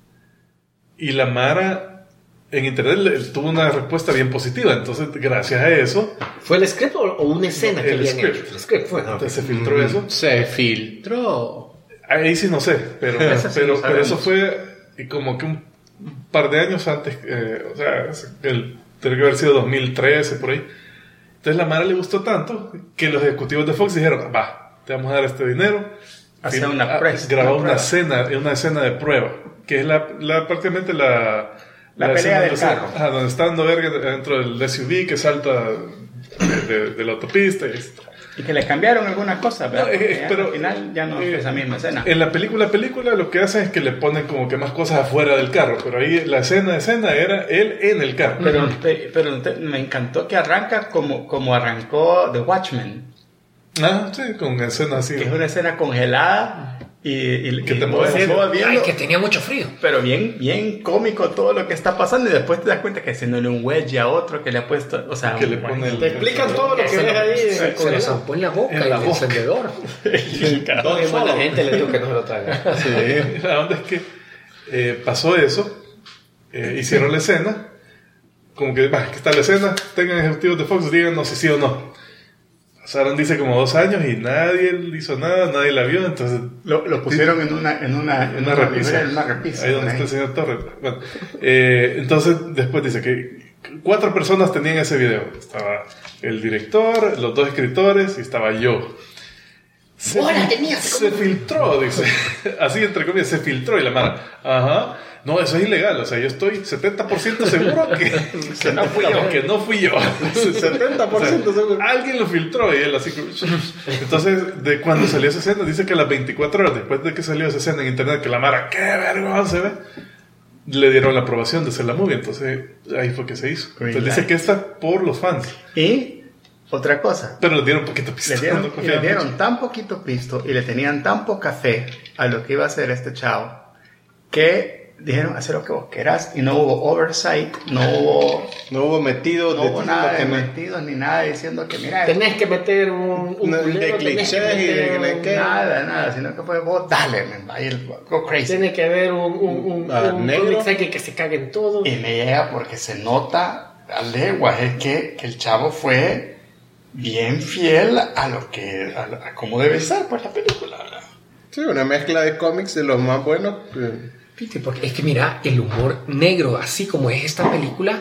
Y la Mara en internet tuvo una respuesta bien positiva. Entonces, gracias a eso... ¿Fue el script o una escena que habían script. hecho? El script fue. Entonces se filtró eso. Se filtró. Ahí sí no sé, pero eso fue como que un par de años antes, o sea, tiene que haber sido 2013, por ahí. Entonces la Mara le gustó tanto que los ejecutivos de Fox dijeron, te vamos a dar este dinero. Hacer una press. Grabó una escena de prueba, que es prácticamente la pelea del carro. Donde está dando verga dentro del SUV que salta de la autopista y que le cambiaron algunas cosas, ¿verdad? Pero al final ya no es esa misma escena. En la película lo que hacen es que le ponen como que más cosas afuera del carro, pero ahí la escena era él en el carro. Pero me encantó que arranca como arrancó The Watchmen. Sí, con escenas así. Que es una escena congelada y que te Ay, que tenía mucho frío. Pero bien cómico todo lo que está pasando y después te das cuenta que haciéndole un wedge a otro que le ha puesto, o sea, que le pone te explican todo lo que ves ahí. Se lo zampó en la boca el encendedor. Todo es mala gente, le digo que no se lo traga. Sí, la onda es que pasó eso, hicieron la escena, como que está la escena, tengan ejecutivos de Fox, díganos si sí o no. Pasaron, dice, como 2 años y nadie hizo nada, nadie la vio, entonces... Lo pusieron en una repisa. Ahí donde está el señor Torres. Bueno, entonces, después dice que 4 personas tenían ese video. Estaba el director, los 2 escritores y estaba yo. Se filtró, dice. Así, entre comillas, se filtró y la mano. No, eso es ilegal. O sea, yo estoy 70% seguro que no fui yo. 70% seguro. Alguien lo filtró y él así. Entonces, de cuando salió esa escena, dice que a las 24 horas después de que salió esa escena en internet, que la Mara, qué vergüenza, le dieron la aprobación de hacer la movie, entonces ahí fue que se hizo. Entonces dice que está por los fans. Y otra cosa, Pero le dieron poquito pisto. le dieron tan poquito pisto y le tenían tan poca fe a lo que iba a hacer este chavo que dijeron hacer lo que vos querás y no hubo oversight, no hubo nada de metidos ni nada diciendo que mira Tenés que meter un de culero, clichés tenés que meter y de nada, sino que fue vos dale, man, go crazy. tiene que haber un negro. cómic que se cague en todo. Y me llega porque se nota a leguas es que el chavo fue bien fiel a lo que a cómo debe ser pues la película, ¿verdad? Sí, una mezcla de cómics de los más buenos. Fíjate, porque es que mira, el humor negro, así como es esta película,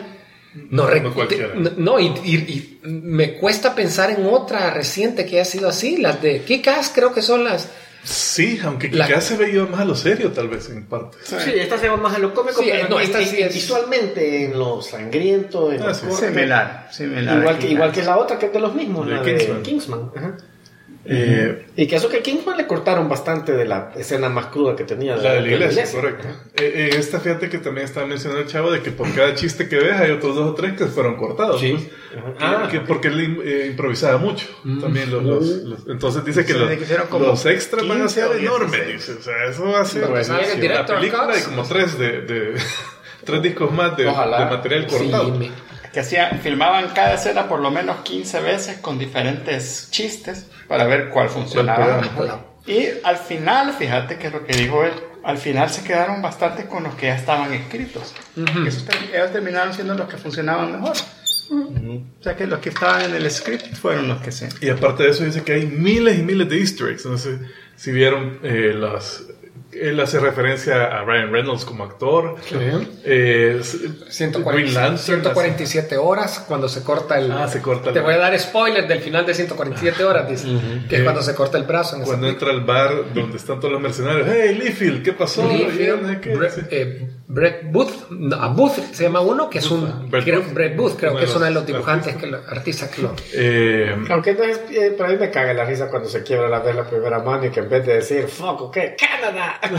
y me cuesta pensar en otra reciente que haya sido así. Las de Kick-Ass creo que son las... Sí, aunque quizás se veía más a lo serio, tal vez, en parte. Sí, esta se va más a lo cómico, Sí, pero no, esta sí es- visualmente en lo sangriento, en lo sí. corto. Similar. Igual que la otra que es de los mismos, De la Kingsman. de Kingsman. Ajá. Eh, Y que eso que Kingsman le cortaron bastante de la escena más cruda que tenía. La de la iglesia, iglesia. correcto. Esta, fíjate que también estaba mencionando el chavo de que por cada chiste que ves hay otros 2 o 3 que fueron cortados. Sí. Pues. Porque él improvisaba mucho. También entonces dice que Sí, de que hicieron como los extras van a 15 ser o 16. enormes. Dice. O sea, eso va a ser Pues, una el director película Cox. y como 3 3 discos más de Ojalá. material Sí, cortado. Que filmaban cada escena por lo menos 15 veces con diferentes chistes para ver cuál funcionaba Cuál mejor. Y al final, fíjate que es lo que dijo él, al final se quedaron bastante con los que ya estaban escritos. Ellos terminaron siendo los que funcionaban mejor. O sea que los que estaban en el script fueron los que se... Y aparte de eso dice que hay miles y miles de easter eggs. No sé si vieron él hace referencia a Ryan Reynolds como actor. Green Lantern, 147 horas cuando se corta el... se corta Te el- voy a dar spoiler del final de 147 horas, dice, que es cuando se corta el brazo. En esa Cuando entra al bar donde están todos los mercenarios. Hey, Liefeld, ¿qué pasó? Liefeld, No sé qué. Brett Booth, Booth se llama uno, que es Brett Booth. Brett Booth, creo Uno que de es uno de los los dibujantes, artistas que lo... Aunque no es, para mí me caga la risa cuando se quiebra la vez la primera mano y que en vez de decir fuck, ok, Canadá. No,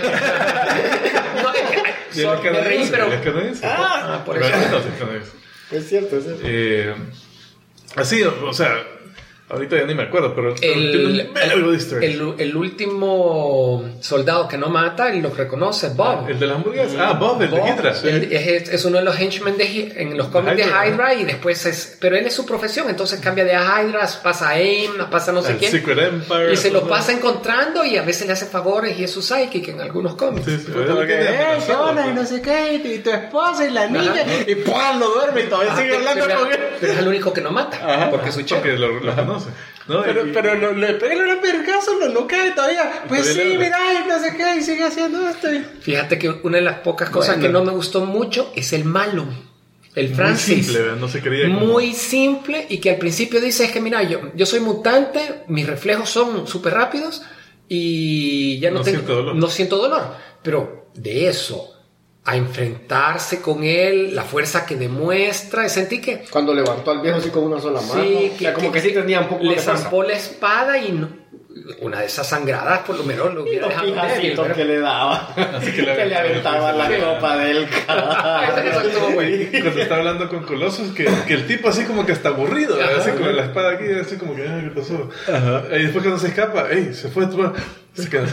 Y él es me reí, canadiense, pero... él es canadiense. por Ryan eso. Reynolds es canadiense. Es cierto, es cierto. Así, o sea, ahorita ya ni me acuerdo, pero tiene un verbo de easter eggs. el último soldado que no mata, él lo reconoce, Bob. El de las hamburguesas. Bob, el de Hydra. Él es uno de los henchmen en los cómics de Hydra. Hydra y después pero él es su profesión, entonces cambia de Hydra, pasa a AIM, pasa a no sé El quién. Secret Empire. Y se lo ¿no? pasa encontrando y a veces le hace favores y es su psychic en algunos cómics. Sí, sí, Porque, tiene amenazado, hola, y pues. no sé qué, y tu esposa y la niña, y ¡pum! No duerme y todavía sigue hablando con él. Pero es el único que no mata, porque es su chef. Porque lo conoce. ¿no? Pero le pega un vergazo, no cae todavía. Pues todavía sí, le- mira, y no sé qué, y sigue haciendo esto. Fíjate que una de las pocas cosas Bueno. que no me gustó mucho es el malo, el Francis. Muy simple, ¿verdad? No se creía como- Muy simple y que al principio dice es que mira, yo soy mutante, mis reflejos son súper rápidos y ya no siento dolor. Pero de eso a enfrentarse con él, la fuerza que demuestra, sentí que Cuando levantó al viejo así con una sola mano. sí, o sea, como que sí tenía un poco le de fuerza. zampó la espada y una de esas sangradas por lo menos lo Y hubiera los dejado débil, pijacitos pero- que le daba. Así que le aventaba la copa del Eso estuvo bueno. Cuando está hablando con Colossus, que el tipo así como que está aburrido, ¿verdad? Así con la espada aquí, así como que, ¿qué pasó? Y después cuando se escapa, se fue, se queda así.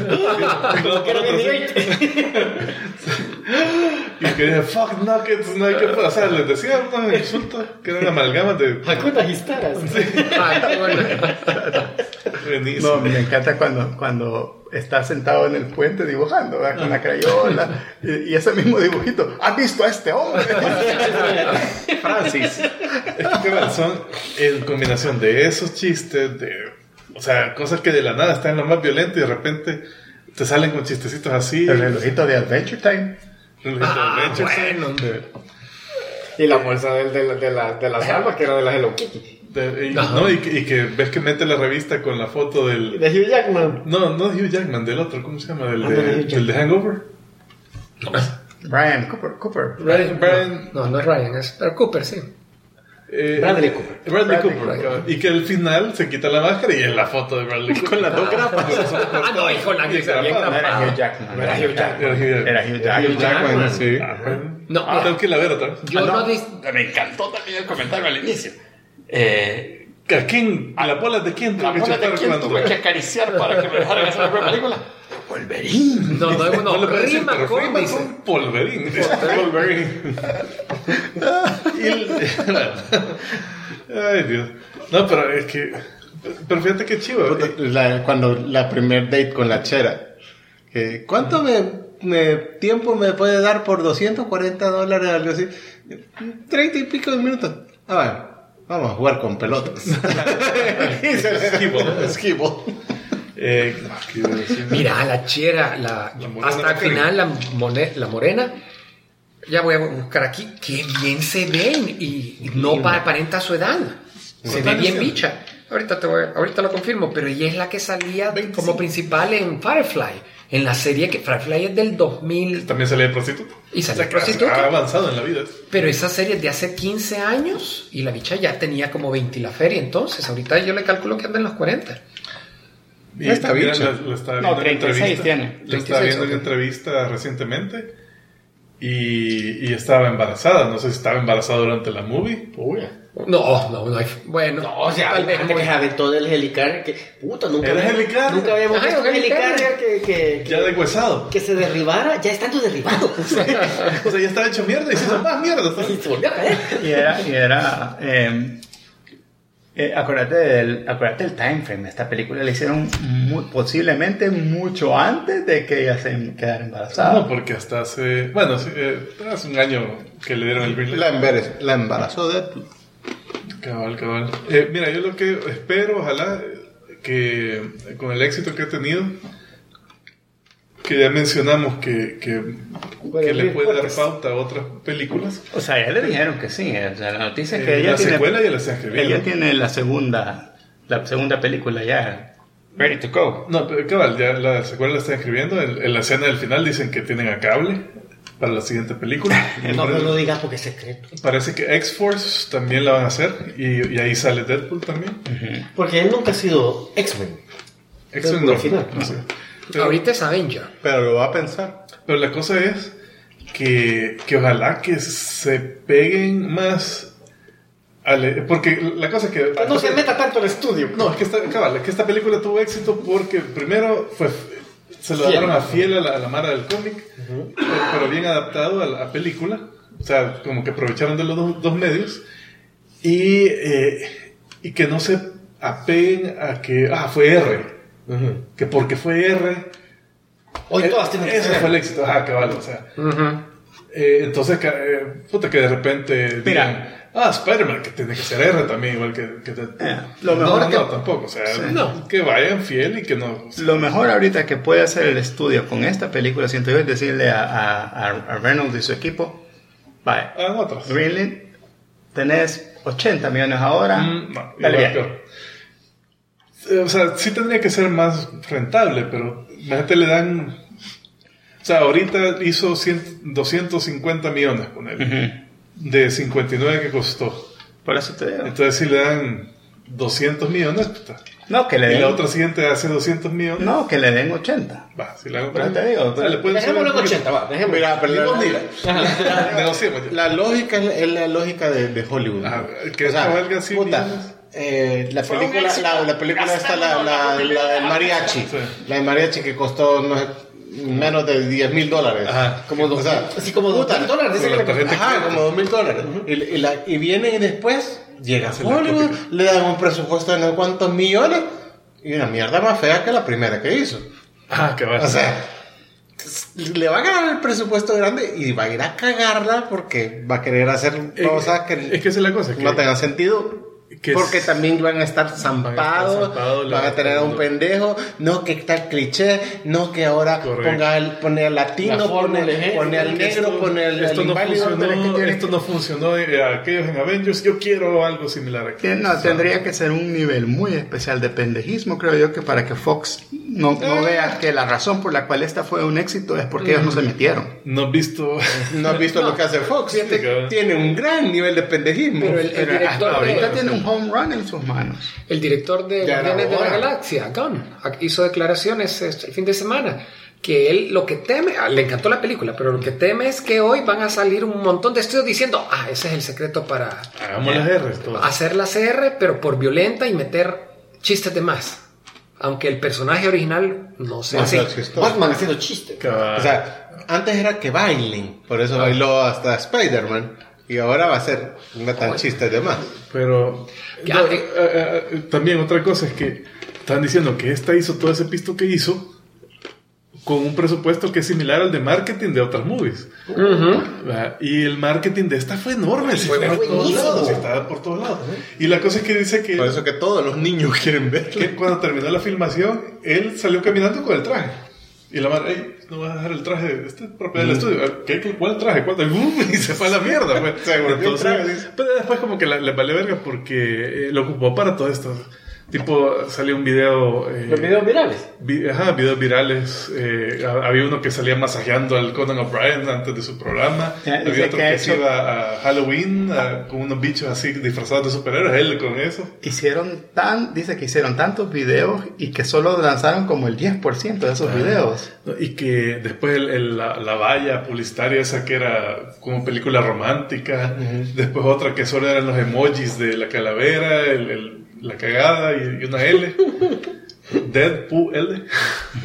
Y que dice, fuck nuggets, no hay que pasar. O sea, les decía unos insultos que eran amalgamas de... Algunas histeras. Ah, qué bueno. Buenísimo. No, me encanta cuando está sentado en el puente dibujando, ¿verdad? Con la crayola y ese mismo dibujito. ¿Has visto a este hombre? Francis. Es que son en combinación de esos chistes, o sea, cosas que de la nada están en lo más violento y de repente te salen con chistecitos así. El relojito de Adventure Time. Bueno. Y la bolsa de las armas que era de la Hello Kitty. No, y que ves que mete la revista con la foto del... De Hugh Jackman. No de Hugh Jackman, del otro, ¿cómo se llama? no, de Hugh Del de Hangover. Brian Cooper. Brian, No es Ryan, pero Cooper, sí. Bradley Cooper. Bradley Cooper. Y que al final se quita la máscara y es la foto de Bradley Cooper. Con las dos grapas. No, hijo, la que se había No era grabado. Hugh Jackman. Era Hugh Jackman. Era Hugh Jackman. Hugh Jackman, sí. No, Tengo que ir a ver otra vez. yo no Me encantó también el comentario al inicio. ¿A quién? ¿Las bolas de quién La tuve que bola de chupar quién cuando? tuve que acariciar para que me dejaran hacer la primera película. Wolverine. no, le parece, rima pero con, rima dice. con Polverín. Polverín. Ay, Dios. No, pero es que... Pero fíjate que chivo. Cuando la primer date con la chera. ¿Cuánto tiempo me puede dar por $240? Algo así. 30 y pico de minutos. Bueno, vamos a jugar con pelotas. Esquivo. ¿Qué iba a decir? Mira, la chera, morena hasta el fría. final, la morena. Ya voy a buscar aquí. Qué bien se ven y no aparenta su edad. Se ve bien bicha. Ahorita lo confirmo, pero ella es la que salía 25. como principal en Firefly. En la serie que Firefly es del 2000. También salía de prostituta. Y salió O sea, que prostituta. ha avanzado en la vida. Pero esa serie es de hace 15 años y la bicha ya tenía como 20 y la feria. Entonces, ahorita yo le calculo que anda en los 40. Y Esta mira, bicha. la estaba No, viendo en 36 entrevista. tiene. La estaba 36, viendo en ok. entrevista recientemente. Y estaba embarazada. No sé si estaba embarazada durante la movie. No hay. Bueno, No, o sea, tal vez antes que se aventó del helicarrier, que puta, nunca ¿Era habíamos- helicarrier? nunca habíamos Ajá, visto un un helicarrier. helicarrier que Ya deshuesado. que se derribara, ya estando derribado. O sea, ya estaba hecho mierda y se hizo más mierda. Y se volvió a caer. Y era acuérdate del time frame. Esta película la hicieron posiblemente mucho antes de que ella se quedara embarazada. No, porque hasta hace... Bueno, sí, hace un año que le dieron el green light. La embarazó Deadpool. Cabal. Mira, yo lo que espero, ojalá, que con el éxito que ha tenido, que ya mencionamos que le puede dar pauta a otras películas. O sea, ya le dijeron que sí. O sea, la noticia es que ella La tiene, secuela ya la está escribiendo. ella tiene la segunda película ya ready to go. No, pero cabal, ya la secuela la está escribiendo. En la escena del final dicen que tienen a cable para la siguiente película. No lo digas porque es secreto. Parece que X-Force también la van a hacer y ahí sale Deadpool también. Porque él nunca ha sido X-Men. X-Men Al final. no sé. Pero, ahorita es Avenger. Pero lo va a pensar. pero la cosa es que ojalá que se peguen más porque la cosa es que Que no se meta tanto al estudio. no, es que esta película tuvo éxito porque primero se lo daron a fiel a la mara del cómic, pero bien adaptado a la película. O sea, como que aprovecharon de los dos medios y que no se apeguen a que fue R, que porque fue R Hoy todas tienen que ese ser. fue el éxito. Cabal, o sea. Entonces, que de repente digan, Spider-Man, que tiene que ser R también, igual que lo mejor no, tampoco, o sea, que vayan fiel y que no. Lo mejor ahorita que puede hacer el estudio con esta película, siento yo, es decirle a Reynolds y su equipo, vaya, Otros. Greenlit, tenés 80 millones ahora, No, dale igual bien. peor. O sea, sí tendría que ser más rentable, pero la gente le dan. O sea, ahorita hizo 250 millones, ponerle, de 59 que costó. Por eso te digo. Entonces, si le dan 200 millones, puta. No, que le Y den, la otra siguiente hace 200 millones. no, que le den 80. Va, si le hago Pero te digo, o sea, le pueden subir Dejémoslo en un poquito. 80, va. Dejémoslo. Mira, pero Negociemos ya. la lógica es la lógica de Hollywood. Que O sea, valga 100 puta, millones. la película está la del mariachi. Sí. La del mariachi que costó menos de $10,000. Como O sea, así como $2,000. Dice que la le tarjeta. Ajá, como $2,000. Y vienen después, llega Hacen la Hollywood, copia. le dan un presupuesto de no sé cuántos millones y una mierda más fea que la primera que hizo. Que va a O ser. sea, le va a ganar el presupuesto grande y va a ir a cagarla porque va a querer hacer cosas que Es que esa es la cosa. no tengan sentido. Porque también van a estar zampados, van a tener a un pendejo, no que está cliché, no que ahora pone al latino, pone al negro, pone al inválido. Esto no funcionó aquellos en Avengers, yo quiero algo similar aquí. No, tendría que ser un nivel muy especial de pendejismo, creo yo, que para que Fox no vea que la razón por la cual esta fue un éxito es porque ellos no se metieron. No has visto lo que hace Fox. Tiene un gran nivel de pendejismo. Pero el director ahorita tiene un home run en sus manos. El director de Guardianes de la Galaxia, Gunn, hizo declaraciones el fin de semana que él lo que teme, le encantó la película, pero lo que teme es que hoy van a salir un montón de estudios diciendo, ese es el secreto para hagamos las R, hacer la CR, pero por violenta y meter chistes de más. Aunque el personaje original no sea así. Batman haciendo chistes. O sea, antes era que bailen, por eso bailó hasta Spider-Man. Y ahora va a ser una tan chiste de más. Pero también otra cosa es que están diciendo que esta hizo todo ese pisto que hizo con un presupuesto que es similar al de marketing de otras movies. Y el marketing de esta fue enorme. Estaba por todos lados. Y la cosa es que dice que... Por eso que todos los niños quieren ver. Que cuando terminó la filmación, él salió caminando con el traje. Y la madre, no vas a dejar el traje, este es propiedad del estudio. ¿Cuál traje? ¿Cuál? Y se fue a la mierda. Pues. Entonces, pero después como que le valió verga porque lo ocupó para todo esto. Tipo, salió un video... ¿Los videos virales? Videos virales. Había uno que salía masajeando al Conan O'Brien antes de su programa. Había otro que se iba a Halloween con unos bichos así disfrazados de superhéroes. Él con eso. Dice que hicieron tantos videos y que solo lanzaron como el 10% de esos videos. Y que después la valla publicitaria esa que era como película romántica. Después otra que solo eran los emojis de la calavera, la cagada y una L. Deadpool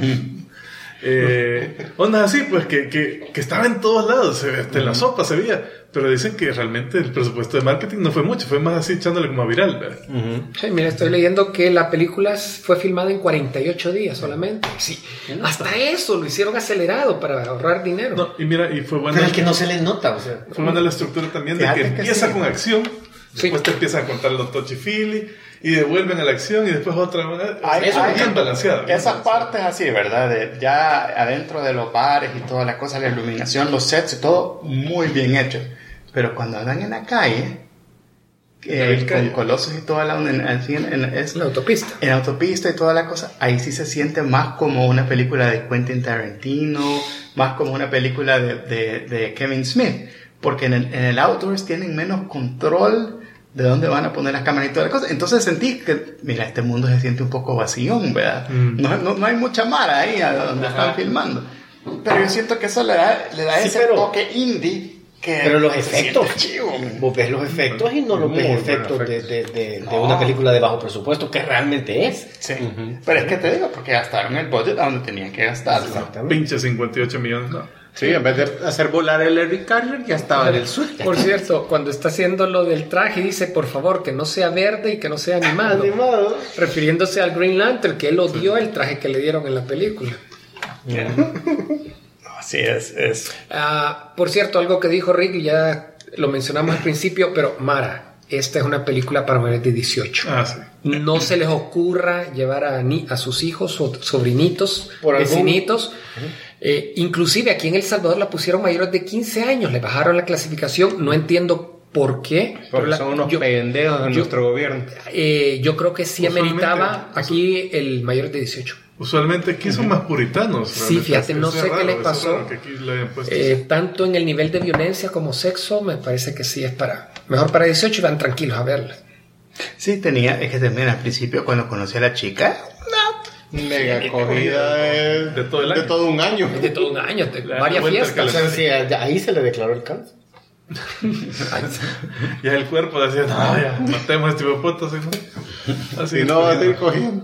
L. Ondas así, pues que estaba en todos lados. En la sopa se veía. Pero dicen que realmente el presupuesto de marketing no fue mucho. Fue más así echándole como a viral, ¿verdad? Mira, estoy leyendo que la película fue filmada en 48 días solamente. Sí. Hasta eso lo hicieron acelerado para ahorrar dinero. No, y mira, y fue buena. Pero es que no se le nota, o sea. Fue buena la estructura también de que empieza con acción. Después te empiezan a contar los touchy-feely y devuelven a la acción y después otra manera. Eso es bien balanceado. Esas partes así, ¿verdad? Ya adentro de los bares y toda la cosa, la iluminación, los sets y todo, muy bien hecho. Pero cuando andan en la calle, con Colosos y toda la autopista. En la autopista y toda la cosa, ahí sí se siente más como una película de Quentin Tarantino, más como una película de Kevin Smith. Porque en el outdoors tienen menos control de dónde van a poner las cámaras y toda la cosa. Entonces sentí que, mira, este mundo se siente un poco vacío, ¿verdad? No hay mucha mara ahí a donde están filmando. Pero yo siento que eso le da ese toque indie. Pero los efectos, vos ves los efectos y no los ves efectos de una película de bajo presupuesto que realmente es. Sí. Pero es que te digo, porque gastaron el budget a donde tenían que gastarlo. Pinche 58 millones, ¿no? Sí, en vez de hacer volar el Eric Carrier, ya estaba en el suelo. Por cierto, cuando está haciendo lo del traje, dice, por favor, que no sea verde y que no sea animado. Refiriéndose al Green Lantern, que él odió el traje que le dieron en la película. Así es. Por cierto, algo que dijo Rick, y ya lo mencionamos al principio, pero Mara, esta es una película para mayores de 18. Sí. No se les ocurra llevar a sus hijos o sobrinitos, vecinitos. Inclusive aquí en El Salvador la pusieron mayores de 15 años, le bajaron la clasificación, no entiendo por qué. Porque son unos pendejos en nuestro gobierno. Yo creo que sí ameritaba aquí el mayor de 18. Usualmente aquí son más puritanos. Sí, fíjate, no sé qué les pasó. Que tanto en el nivel de violencia como sexo, me parece que sí es mejor para 18 y van tranquilos a verla. Sí, es que también al principio cuando conocí a la chica, mega cogida de todo el año. De todo un año. De todo un año, varias fiestas. O sea, ahí se le declaró el cáncer. Ya el cuerpo decía, ya, matemos a este hipoputo. Así no va a seguir cogiendo.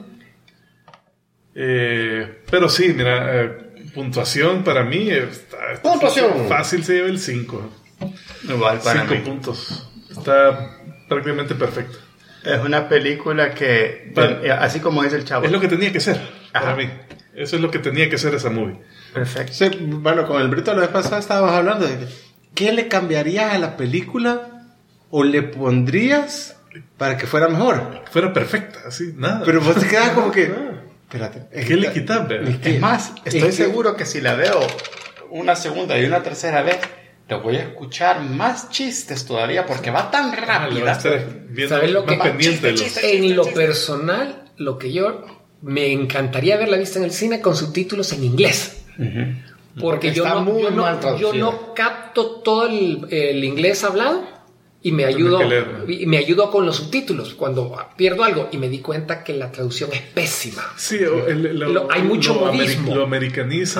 Pero sí, mira, puntuación para mí puntuación fácil, se lleva el 5. Igual para 5 puntos. Está prácticamente perfecto. Es una película que, así como dice el chavo, es lo que tenía que ser para mí. Eso es lo que tenía que ser esa movie. Perfecto. Sí, bueno, con el Brito la vez pasada estábamos hablando de ¿qué le cambiarías a la película o le pondrías para que fuera mejor. Que fuera perfecta, así, nada. Pero vos te quedas como que... Espérate. ¿Qué le quitas, verdad? Es más, estoy seguro que si la veo una segunda y una tercera vez, le voy a escuchar más chistes todavía porque va tan Le va a rápida. estar viendo ¿Sabes lo más que- pendiente de los... En lo personal, lo que yo me encantaría haberla vista en el cine con subtítulos en inglés. Porque yo Está muy mal yo traducida. no capto todo el inglés hablado y me ayudo, que leerlo. y me ayudo con los subtítulos cuando pierdo algo y me di cuenta que la traducción es pésima. Sí, Hay mucho modismo. Lo americaniza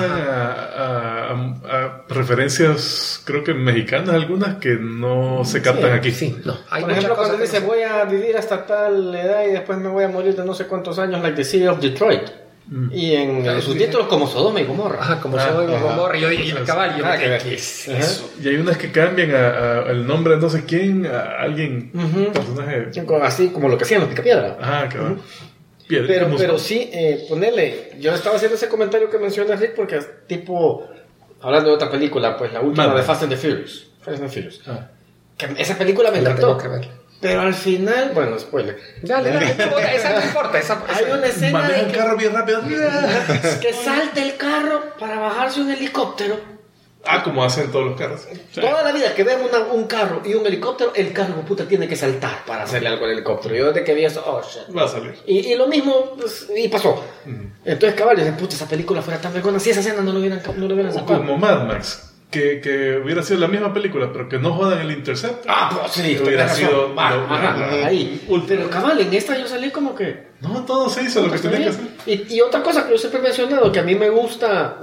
a referencias, creo que mexicanas algunas, que no se captan aquí. Sí, no. Hay Por muchas ejemplo, cosas cuando que dice no- voy a vivir hasta tal edad y después me voy a morir de no sé cuántos años, like the City of Detroit. Y en los subtítulos como Sodoma y Gomorra. Ajá, como soy Gomorra, yo dije, cabal, yo Nada me que ver. ¿qué es Ajá. eso? Y hay unas que cambian el nombre de no sé quién, a alguien, personaje. Así como lo que hacían los Picapiedra. Ajá, que va. Piedrita Pero musgo. sí, ponerle, yo estaba haciendo ese comentario que menciona Rick porque es tipo, hablando de otra película, pues la última Mad de Max. Fast and the Furious. Fast and the Furious. Ah. Que esa película me La tengo encantó. que ver. Pero al final, bueno, spoiler. Dale, esa no importa. Hay una escena Maneja de un carro bien rápido. que salta el carro para bajarse un helicóptero. Ah, como hacen todos los carros. Toda la vida que ven un carro y un helicóptero, el carro puta tiene que saltar para hacerle algo al helicóptero. Yo desde que vi eso, oh shit. Va a salir. Y lo mismo, pues, y pasó. Entonces, cabal, yo dije, puta, esa película fuera tan vergüenza. Si esa escena no lo hubieran O sacado. como Mad Max, que hubiera sido la misma película, pero que no jodan el Intercept. Ah, pues sí, Hubiera tenés sido razón. Ajá, ahí. último. Pero cabal, en esta yo salí como que... No, todo se hizo lo que está tenía que bien. hacer. Y otra cosa que yo siempre he mencionado, que a mí me gusta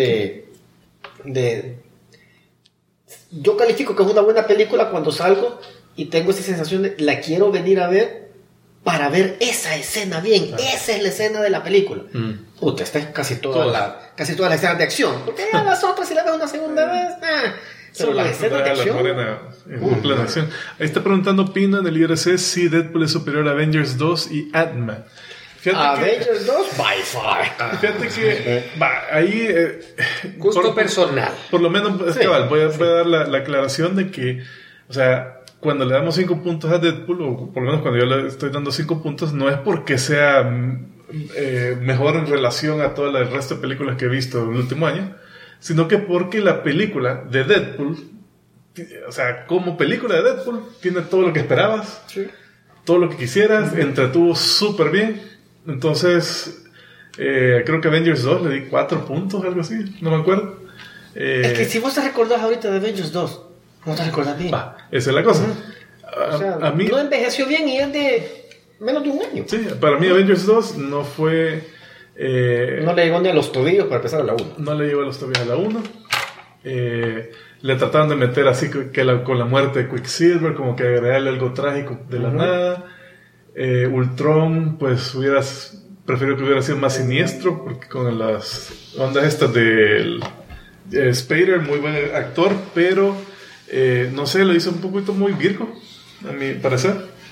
yo califico que es una buena película cuando salgo y tengo esa sensación de la quiero venir a ver para ver esa escena bien. Esa es la escena de la película. Puta, esta es casi todas las escenas de acción. Porque ya las otras, si las veo una segunda vez, pero las escenas de acción... En plena acción. Ahí está preguntando Pino en el IRC si Deadpool es superior a Avengers 2 y Ant-Man. Avengers 2, by far. Fíjate que ahí Gusto personal. por lo menos Sí, cabal, voy a dar la aclaración de que, o sea, cuando le damos 5 puntos a Deadpool, o por lo menos cuando yo le estoy dando 5 puntos, no es porque sea mejor en relación a todo el resto de películas que he visto en el último año, sino que porque la película de Deadpool, o sea, como película de Deadpool, tiene todo lo que esperabas, todo lo que quisieras, entretuvo súper bien. Entonces, creo que Avengers 2 le di 4 puntos, algo así, no me acuerdo. Es que si vos te recordás ahorita de Avengers 2, no te recordás bien. Esa es la cosa. O sea, A mí, no envejeció bien y es de menos de un año. sí, para mí Avengers 2 no fue... No le llegó ni a los tobillos para empezar a la 1. no le llegó a los tobillos a la 1. Le trataron de meter así con la muerte de Quicksilver, como que agregarle algo trágico de la nada. Ultron, pues prefiero que hubiera sido más siniestro, porque con las ondas estas del Spader, muy buen actor, pero no sé, lo hizo un poquito muy virgo, a mi parecer.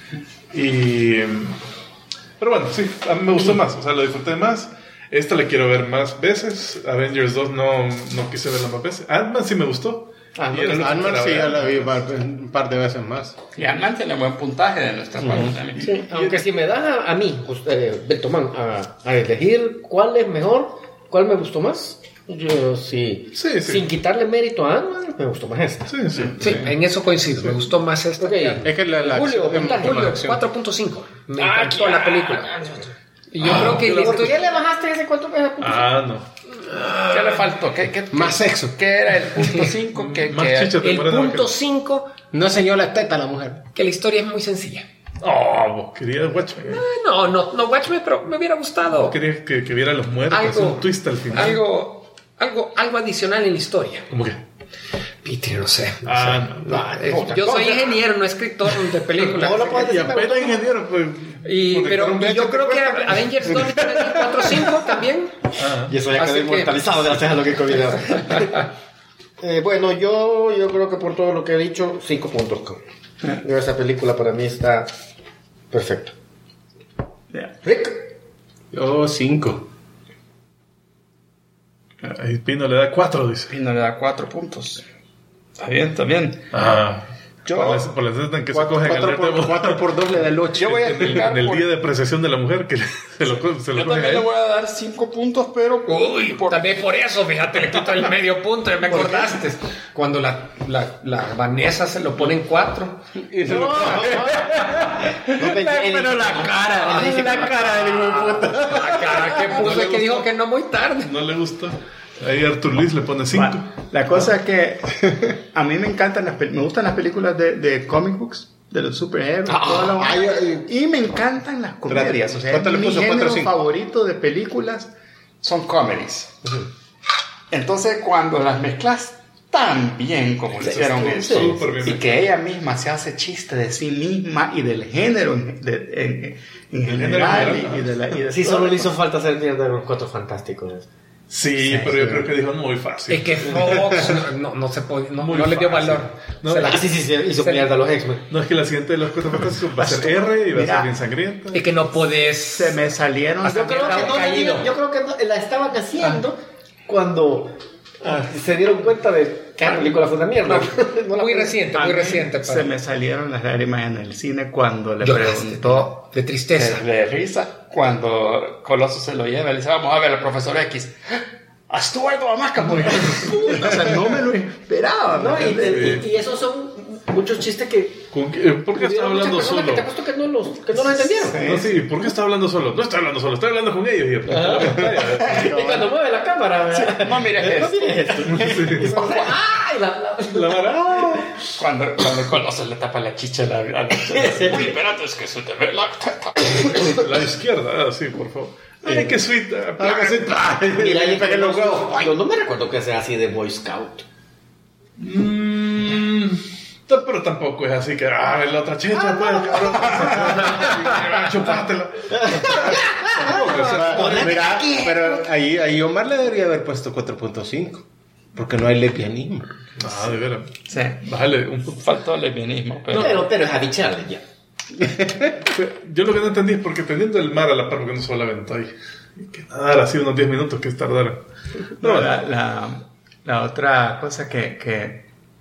Pero bueno, sí, a mí me gustó más, o sea, lo disfruté más. Esta la quiero ver más veces. Avengers 2 no quise verla más veces. Ant-Man sí me gustó. Y era lo que Ant-Man sí, esperaba. ya la vi un par de veces más. Y Ant-Man tiene buen puntaje de nuestra parte también. Sí, aunque si me das a mí, Bentomán, a elegir cuál es mejor, cuál me gustó más, yo sí. Sí. Sin quitarle mérito a Ant-Man, me gustó más esta. Sí, sí. Sí, en eso coincido. Me gustó más esta. Ok. que Ant-Man. Es que la Julio, acción- puntaje. Julio, acción. 4.5. Me encantó la película. Y yo creo que ¿Por esto- qué le bajaste ese cuánto que No. ¿Qué le faltó? Más sexo. ¿Qué era el punto 5? Más chicha te el mueres de punto vaquero. 5, No enseñó la teta a la mujer. que la historia es muy sencilla. Vos querías Watchmen. No Watchmen, pero me hubiera gustado Querías que viera los muertos, hacer un twist al final. algo adicional en la historia. ¿Cómo que? Peter, no sé. No. Yo soy ingeniero, no escritor de películas. No lo puedes Y decir. apenas ingeniero, pues. Pero yo creo que Avengers 2 le 4.5 también. Y eso ya Así quedó que- inmortalizado gracias a lo que comieron. Bueno, yo creo que por todo lo que he dicho, 5 puntos. Yo, esa película para mí está perfecta. Rick. Yo 5. Ahí Pino le da 4, dice. Pino le da 4 puntos. Está bien, está bien. Por la escena en que se cogen al Daredevil 4 por 2 le da el 8. Yo voy a en explicar el por- día de apreciación de la mujer que se lo Yo cogen a también le él. voy a dar 5 puntos, pero Uy, por- también por eso, fíjate, le quito el medio punto, ya me acordaste. Cuando la Vanessa se lo pone en 4. No, pero la cara. La cara del hijo de puta. La cara que puso es que dijo que no muy tarde. No le gusta. Ahí Arthur Luis le pone 5. Bueno, la cosa es que a mí me encantan me gustan las películas de comic books, de los superhéroes, toda la onda. Y me encantan las comedias. O sea, ¿Cuánto le mi puso? 4 o género 5? favorito de películas. son comedies. Entonces, cuando las mezclas tan bien como lo hicieron eso, súper bien y hecho. que ella misma se hace chiste de sí misma y del género en general, general, y de Sí, todo. solo le hizo falta hacer mierda de los 4 fantásticos. Sí, pero yo creo que dijo muy fácil. Es que Fox no se podía, no Muy le dio fácil. valor. No, Se la- Sí, hizo se- mierda a los X-Men. No, es que la siguiente de los Cuatro Fantásticos va a ser R y va a Mira. ser bien sangrienta. Es que no podés. Se me salieron. Yo creo que no, caído. yo creo que la estaban haciendo cuando se dieron cuenta de que la película fue una mierda. No la Muy pueden- reciente, A muy mí reciente. Se me salieron las lágrimas en el cine cuando le Lloraste. preguntó. De tristeza. De risa cuando Coloso se lo lleva, le dice, vamos a ver al profesor X. A Stuart o a Macaboy. O sea, no me lo esperaba. No, ¿me entiendes? y esos son muchos chistes que ¿Por qué está hubieron muchas hablando personas solo? que te apuesto que no los entendieron. No, sí, ¿por qué está hablando solo? No está hablando solo, está hablando con ellos. Y apunta a la pantalla. Y cuando mueve la cámara, No mires no esto. mires esto. Y cuando hace, ¡ay! La vara. Cuando Coloso le tapa la chicha a la... Uy, espérate, es que se te ve la teta. La izquierda, sí, por favor. Ay, qué sweet. Mira, ahí pegué los huevos. Yo no me recuerdo que sea así de Boy Scout. Pero tampoco es así que, la otra chicha, pues, cabrón. Chupátela. Tampoco, o sea, Mira, pero ahí Omar le debería haber puesto 4.5. Porque no hay lesbianismo. de veras. Sí. Bájale un poco. Faltó el lesbianismo, pero... Pero es abichable ya. Yo lo que no entendí es porque teniendo el mar a la par, porque no se va a la venta ahí. Y que nadar así unos 10 minutos que es tardar. No, la otra cosa que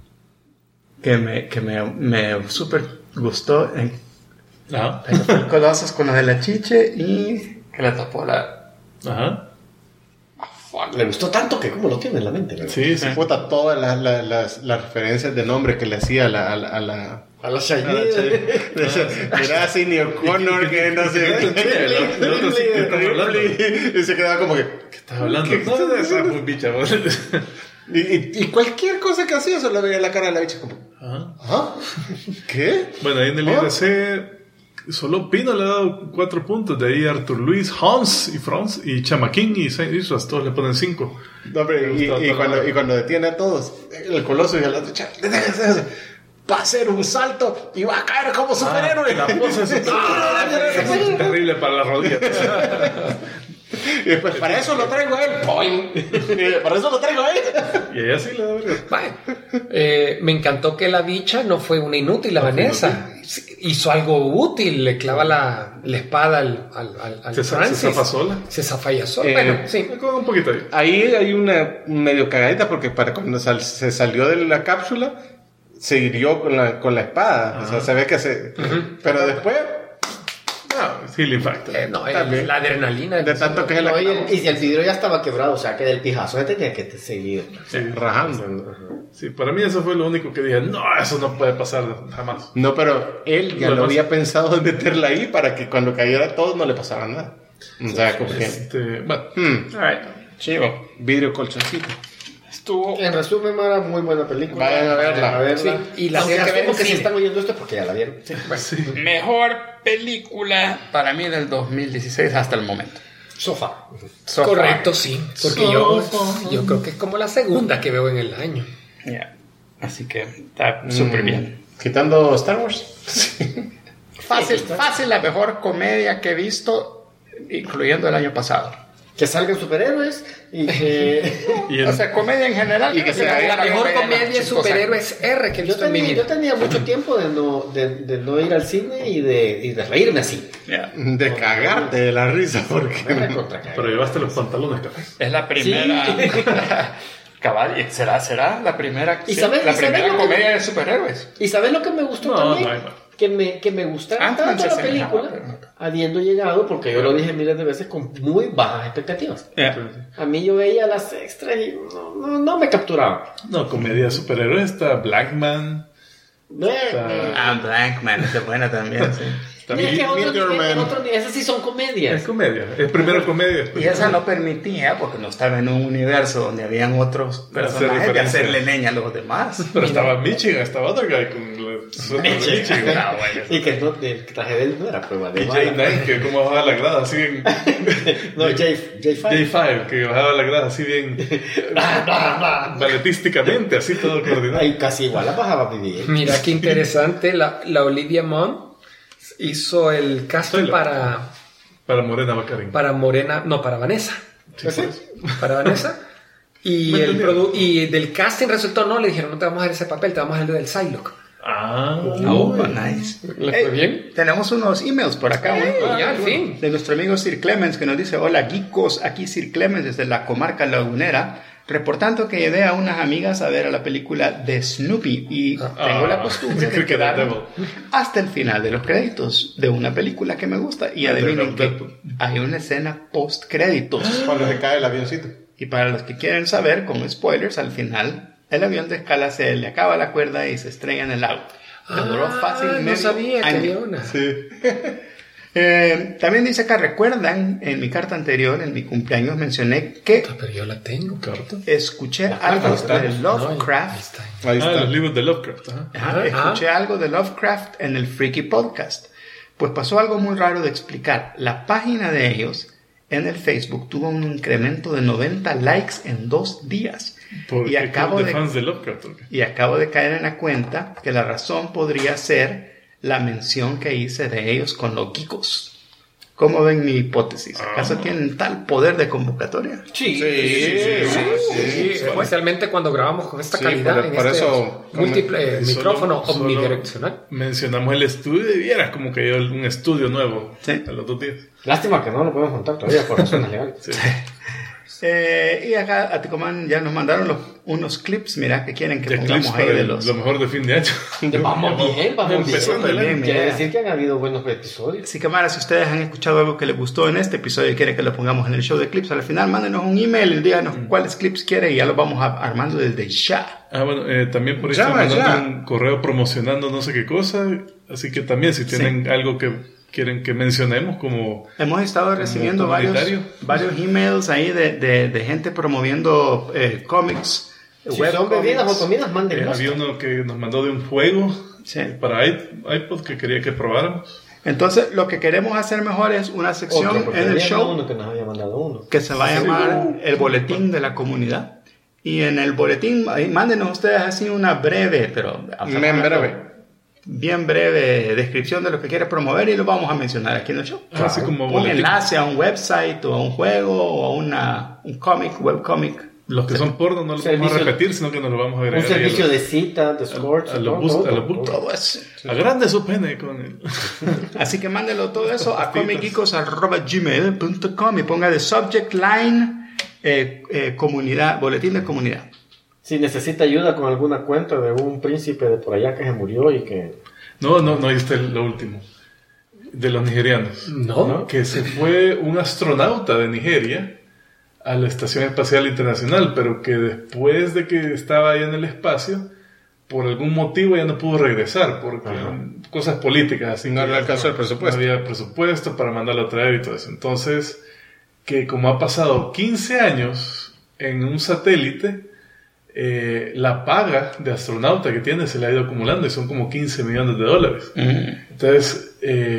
me súper gustó Ajá. fue el Colossus con lo de la chiche y Que le tapó la... Ajá. Le gustó tanto que como lo tiene en la mente. ¿verdad? Sí, sí. Puta, todas las referencias de nombre que le hacía a la A la Shiny. Era Sidney O'Connor, que no sé. El otro sí que estaba hablando. Y se quedaba como que. ¿Qué estás hablando? No, esa es muy bicha. ¿no? Y cualquier cosa que hacía, solo veía la cara de la bicha como. Ajá. ¿Ah? ¿Qué? Bueno, ahí en el IRC solo Pino le ha dado 4 puntos. De ahí Arthur Luis, Hans y Franz y Chamaquín y Saint Isras, todos le ponen 5. No, pero y cuando detiene a todos, el Coloso y el otro chat, va a hacer un salto y va a caer como superhéroe. La pose es terrible para las rodillas. Y después, para eso lo traigo a él. ¡Poing! Para eso lo traigo a él. Y ella sí le da verga. Vale. Me encantó que la bicha no fue una inútil, la Vanessa. Hizo algo útil, le clava la espada al Se Francis. zafa sola. Se zafa ella sola. Bueno, sí. Me cojo un poquito ahí. Ahí hay una medio cagadita porque para cuando se salió de la cápsula se hirió con la espada. O sea, se ve que se... Pero después... Healing Factor. No, También. la adrenalina. De tanto que se la No, y si el vidrio ya estaba quebrado, o sea que del pijazo se tenía que seguir. rajando. Sí, para mí eso fue lo único que dije. No, eso no puede pasar jamás. No, pero él ya Lo lo demás- había pensado de meterla ahí para que cuando cayera todo no le pasara nada. O sea, como que... Bueno, Alright, chivo. vidrio colchoncito. Estuvo... En resumen, Mara, muy buena película. Vayan a verla. Sí, y la Aunque tienen que ver asumo en que si cine. están oyendo esto es porque ya la vieron. Mejor película para mí del 2016 hasta el momento. Sofá. So Correcto, far. sí. Porque yo creo que es como la segunda que veo en el año. Yeah. Así que está súper bien. Quitando Star Wars. Fácil la mejor comedia que he visto, incluyendo el año pasado. Que salgan superhéroes y que... y O sea, comedia en general. Y que sea La mejor comedia de chistosa. superhéroes R que he visto en mi yo vida. tenía mucho tiempo de no ir al cine y de reírme así. Yeah. De cagarte de la risa porque... Me recontra cagué. Pero llevaste los pantalones, café. Es la primera Cabal, y será la primera, ¿Y sabes- la y sabes primera lo que- comedia de superhéroes. ¿Y sabes lo que me gustó No, también? no hay más. Que me gustara Ant-Man tanto se la asemejaba, película, pero no. habiendo llegado, porque yo lo dije miles de veces, con muy bajas expectativas. A mí yo veía las extras y no me capturaba. No, comedia de superhéroes está Blackman. Blankman, esa es buena también, sí. Mira que otro Meteor nivel, Man. otro nivel, esas sí son comedias. Es comedia. Es primero comedia. después Y esa no permitía, porque no estaba en un universo donde habían otros personajes, de referencia. hacerle leña a los demás. Pero estaba Michigan, estaba other guy con los suéter de Michigan. Ah, bueno. Y que no, el traje de él no era prueba de Y bala. J9, que como bajaba la grada así bien. No, J5. J5, que bajaba la grada así bien. Balletísticamente, así todo coordinado. Ay, casi igual la bajaba Vivi. Mira qué interesante, la Olivia Munn hizo el casting Soy Para Morena Baccarin. para Morena, no, para Vanessa. Sí, por eso. Para Vanessa. Y, Me el entendieron. y del casting resultó, no, le dijeron, no te vamos a dar ese papel, te vamos a dar el del Psylocke. Ah, Oh, nice. ¿Le fue bien? Tenemos unos emails por acá. ¿no? Ya, al fin. De nuestro amigo Sir Clemens, que nos dice: hola geekos, aquí Sir Clemens desde la comarca lagunera, reportando que llevé a unas amigas a ver a la película de Snoopy y tengo la costumbre de creo que quedarme Devil. hasta el final de los créditos de una película que me gusta y adivinen que hay una escena post créditos. Cuando se cae el avioncito. Y para los que quieren saber, con spoilers, al final el avión de escala se le acaba la cuerda y se estrella en el lago. Me duró fácil no medio sabía que año. había una. También dice acá, recuerdan, en mi carta anterior, en mi cumpleaños, mencioné que Pero yo la tengo. carta. escuché algo está. de Ahí Lovecraft. está. Ahí Ah, está. los libros de Lovecraft. Ajá. Ajá, escuché algo de Lovecraft en el Freaky Podcast. Pues pasó algo muy raro de explicar. La página de ellos en el Facebook tuvo un incremento de 90 likes en 2 días. Porque Y acabo de de- fans de Lovecraft. ¿o qué? Y acabo de caer en la cuenta que la razón podría ser la mención que hice de ellos con los geekos. ¿Cómo ven mi hipótesis? ¿Acaso tienen tal poder de convocatoria? Sí. Sí, especialmente cuando grabamos con esta Sí, calidad por este eso, múltiple Solo- micrófono solo omnidireccional. Mencionamos el estudio y vieras como que hay un estudio nuevo Sí. a los 2 días. Lástima que no lo podemos contar todavía por razones legales. Sí. Y acá a Ticomán ya nos mandaron unos clips, mira, que quieren que De pongamos clips ahí para de los... lo mejor de fin de año. Vamos bien. Empezando el año. bien. Quiere decir que han habido buenos episodios. Así que, Mara, si ustedes han escuchado algo que les gustó en este episodio y quieren que lo pongamos en el show de clips, al final mándenos un email y díganos cuáles clips quieren y ya los vamos armando desde ya. Ah, bueno, también por ahí Ya, están mandando ya. un correo promocionando no sé qué cosa. Así que también si tienen algo que quieren que mencionemos como... Hemos estado recibiendo comunitario. varios emails ahí de gente promoviendo cómics. Si son bebidas o comidas, mándenlos. había uno que nos mandó de un juego Sí. para iPod que quería que probáramos. Entonces, lo que queremos hacer mejor es una sección Otro, porque en el había show uno que nos había mandado uno. que se va a llamar el boletín de la comunidad. Y en el boletín, ahí, mándenos ustedes así una breve, pero bien breve descripción de lo que quiere promover y lo vamos a mencionar aquí en el show. Así como Un boletín. enlace a un website o a un juego o a un cómic, webcómic. Los que son porno no los vamos a Servicio- repetir, sino que nos lo vamos a Un agregar. ahí servicio de cita, de escorts. a los bus- a los bus- Todo eso. Agrande su pene con él. Así que mándenlo todo eso a comicgeekos@gmail.com y ponga de subject line comunidad, boletín de comunidad. Si necesita ayuda con alguna cuenta de un príncipe de por allá que se murió y que... No, ahí está lo último. De los nigerianos. No. Que se fue un astronauta de Nigeria a la Estación Espacial Internacional, pero que después de que estaba ahí en el espacio, por algún motivo ya no pudo regresar, porque cosas políticas, así No que le alcanzó el presupuesto. No había presupuesto para mandarlo a traer y todo eso. Entonces, que como ha pasado 15 años en un satélite, la paga de astronauta que tiene se le ha ido acumulando y son como $15 millones. Entonces,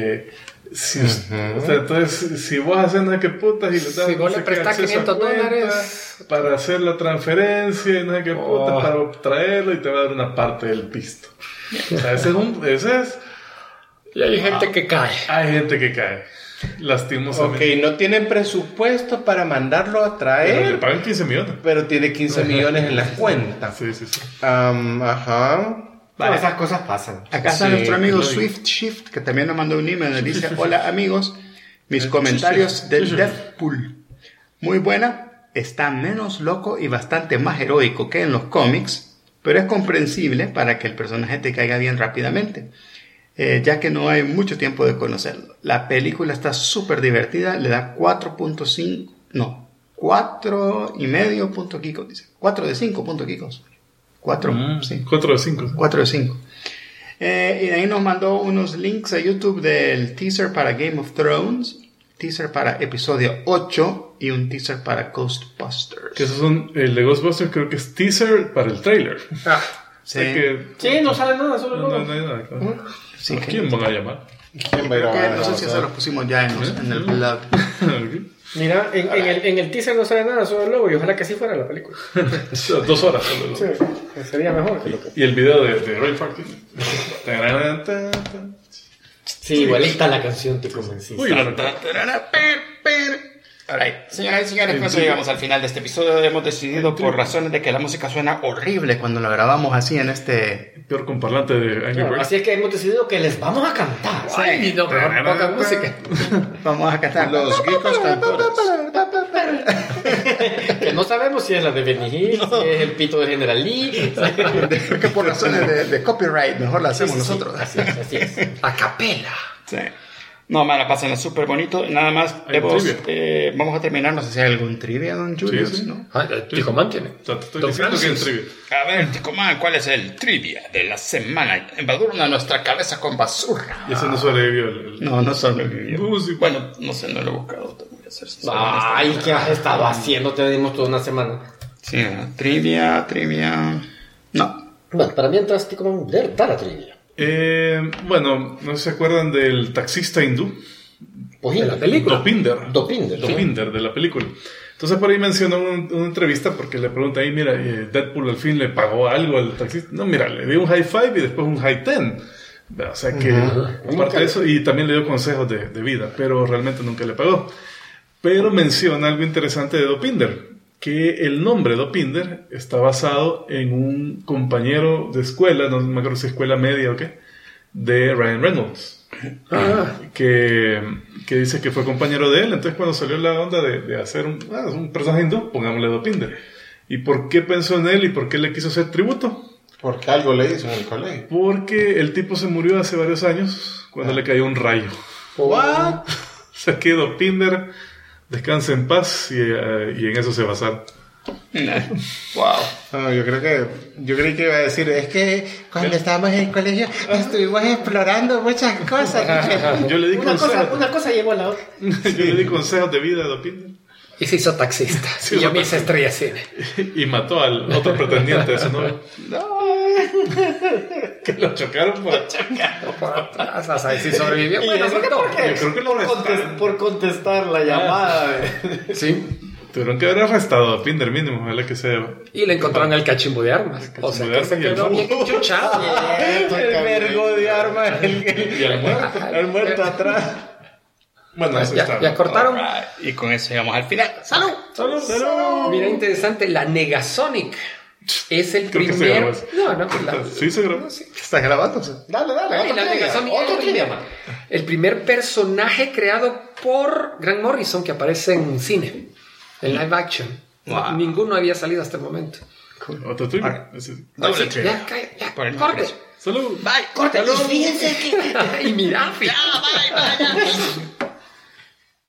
si vos haces no sé qué putas y le das Si vos no sé le qué prestás acceso a $500 cuenta para hacer la transferencia y no sé qué putas para traerlo y te va a dar una parte del pisto. O sea, ese es Y hay gente que cae. hay gente que cae Ok, lastimosamente. no tienen presupuesto para mandarlo a Pero le traer, pagan 15 millones. pero tiene 15 millones en la cuenta. Sí. Ajá. No, esas cosas pasan. Acá está Sí, nuestro amigo lógico. Swift Shift, que también nos mandó un email. Nos dice: hola amigos, mis comentarios del Deathpool. Muy buena. está menos loco y bastante más heroico que en los cómics, pero es comprensible para que el personaje te caiga bien rápidamente, ya que no hay mucho tiempo de conocerlo. La película está súper divertida, le da 4.5 puntos Kikos, dice. 4 de 5 puntos Kikos. 4, sí. 4 de 5. 4 de 5. Y de ahí nos mandó unos links a YouTube del teaser para Game of Thrones, teaser para episodio 8 y un teaser para Ghostbusters. Que esos son, el de Ghostbusters creo que es teaser para el trailer. Sí. Sí, no sale nada, solo No hay nada, claro. Sí, ¿Quién van a llamar? ¿Quién va a ir creo que, a no sé si eso lo pusimos ya en el blog. Mira, en el teaser no sale nada, solo el logo, y ojalá que así fuera la película. 2 horas solo. Sí, sería mejor que lo que... Y el video de Ray Park. Sí, igualita la canción te convencí. Uy, Alright, señoras y señores, con eso llegamos al final de este episodio. Hemos decidido, por razones de que la música suena horrible cuando lo grabamos así en este... Peor con parlante de Angry Birds. Así es que hemos decidido que les vamos a cantar. Ay, no, poca música. Vamos a cantar. Los geekos cantores. Que no sabemos si es la de Benny Hill, si es el pito de General Lee. Creo que por razones de copyright mejor la hacemos nosotros. Así es. A capela. Sí. No, mala, pásenla súper bonito. Nada más, Hay vamos a terminar. No sé si hay algún trivia, don Julius, Sí. ¿no? Ticomán tiene. Te estoy Don diciendo que es Francis. trivia. A ver, Ticomán, ¿cuál es el trivia de la semana? Embadurna nuestra cabeza con basura. Y ese no sobrevivió el... No sobrevivió. Sí. Bueno, no sé, no lo he buscado. Te voy a ser sincero. Ay, ¿qué has estado haciendo? Te dimos toda una semana. Sí, trivia. No. Bueno, para mientras, Ticomán, da la trivia. Bueno, no se acuerdan del taxista hindú. Pues, De la película. Dopinder de la película. Entonces por ahí mencionó una entrevista porque le pregunta ahí, mira, Deadpool al fin le pagó algo al taxista. No, mira, le dio un high five y después un high 10. O sea que, aparte de eso, y también le dio consejos de vida, pero realmente nunca le pagó. Pero menciona algo interesante de Dopinder, que el nombre Dopinder está basado en un compañero de escuela, no me acuerdo si escuela media o qué, de Ryan Reynolds. Que dice que fue compañero de él. Entonces cuando salió la onda de hacer un personaje hindú, pongámosle Dopinder. ¿Y por qué pensó en él y por qué le quiso hacer tributo? Porque algo le hizo en el colegio. Porque el tipo se murió hace varios años cuando le cayó un rayo. ¿What? O sea que Dopinder descansa en paz y en eso se basaron. Wow. No, yo creí que iba a decir, es que cuando estábamos en el colegio estuvimos explorando muchas cosas. Yo le di consejos. Una cosa llevó a la otra. Yo le di consejos de vida a Dopinder. Y se hizo taxista. Sí, y yo hizo me hice estrella cine. Y mató al otro pretendiente de su novio. Que lo chocaron por Vas a ver si sobrevivió. ¿Y Bueno, eso qué? todo. ¿Por qué? Yo creo que lo arrestaron. Por contestar la llamada. Sí. Tuvieron que haber arrestado a Pinder mínimo, ojalá que sea. Y le encontraron el cachimbo de armas. O sea, que se quedó bien enchuchado. El vergo de armas, Y al muerto. atrás. Bueno, eso está. Ya cortaron. Alright, y con eso llegamos al final. ¡Salud! ¡Salud! Mira, interesante, la Negasonic es el Creo que se primer. grabó eso. No, Sí, se grabó. ¿Estás grabando? Dale, Ay, la Negasonic es el primer personaje creado por Grant Morrison que aparece en cine, en live action. Wow. Ninguno había salido hasta el momento. Otro tuyo. Doble check. Ya, calla, ya, Por el corte. Salud. Bye. Corta. Y fíjense que... Y mira, Ya, bye, bye.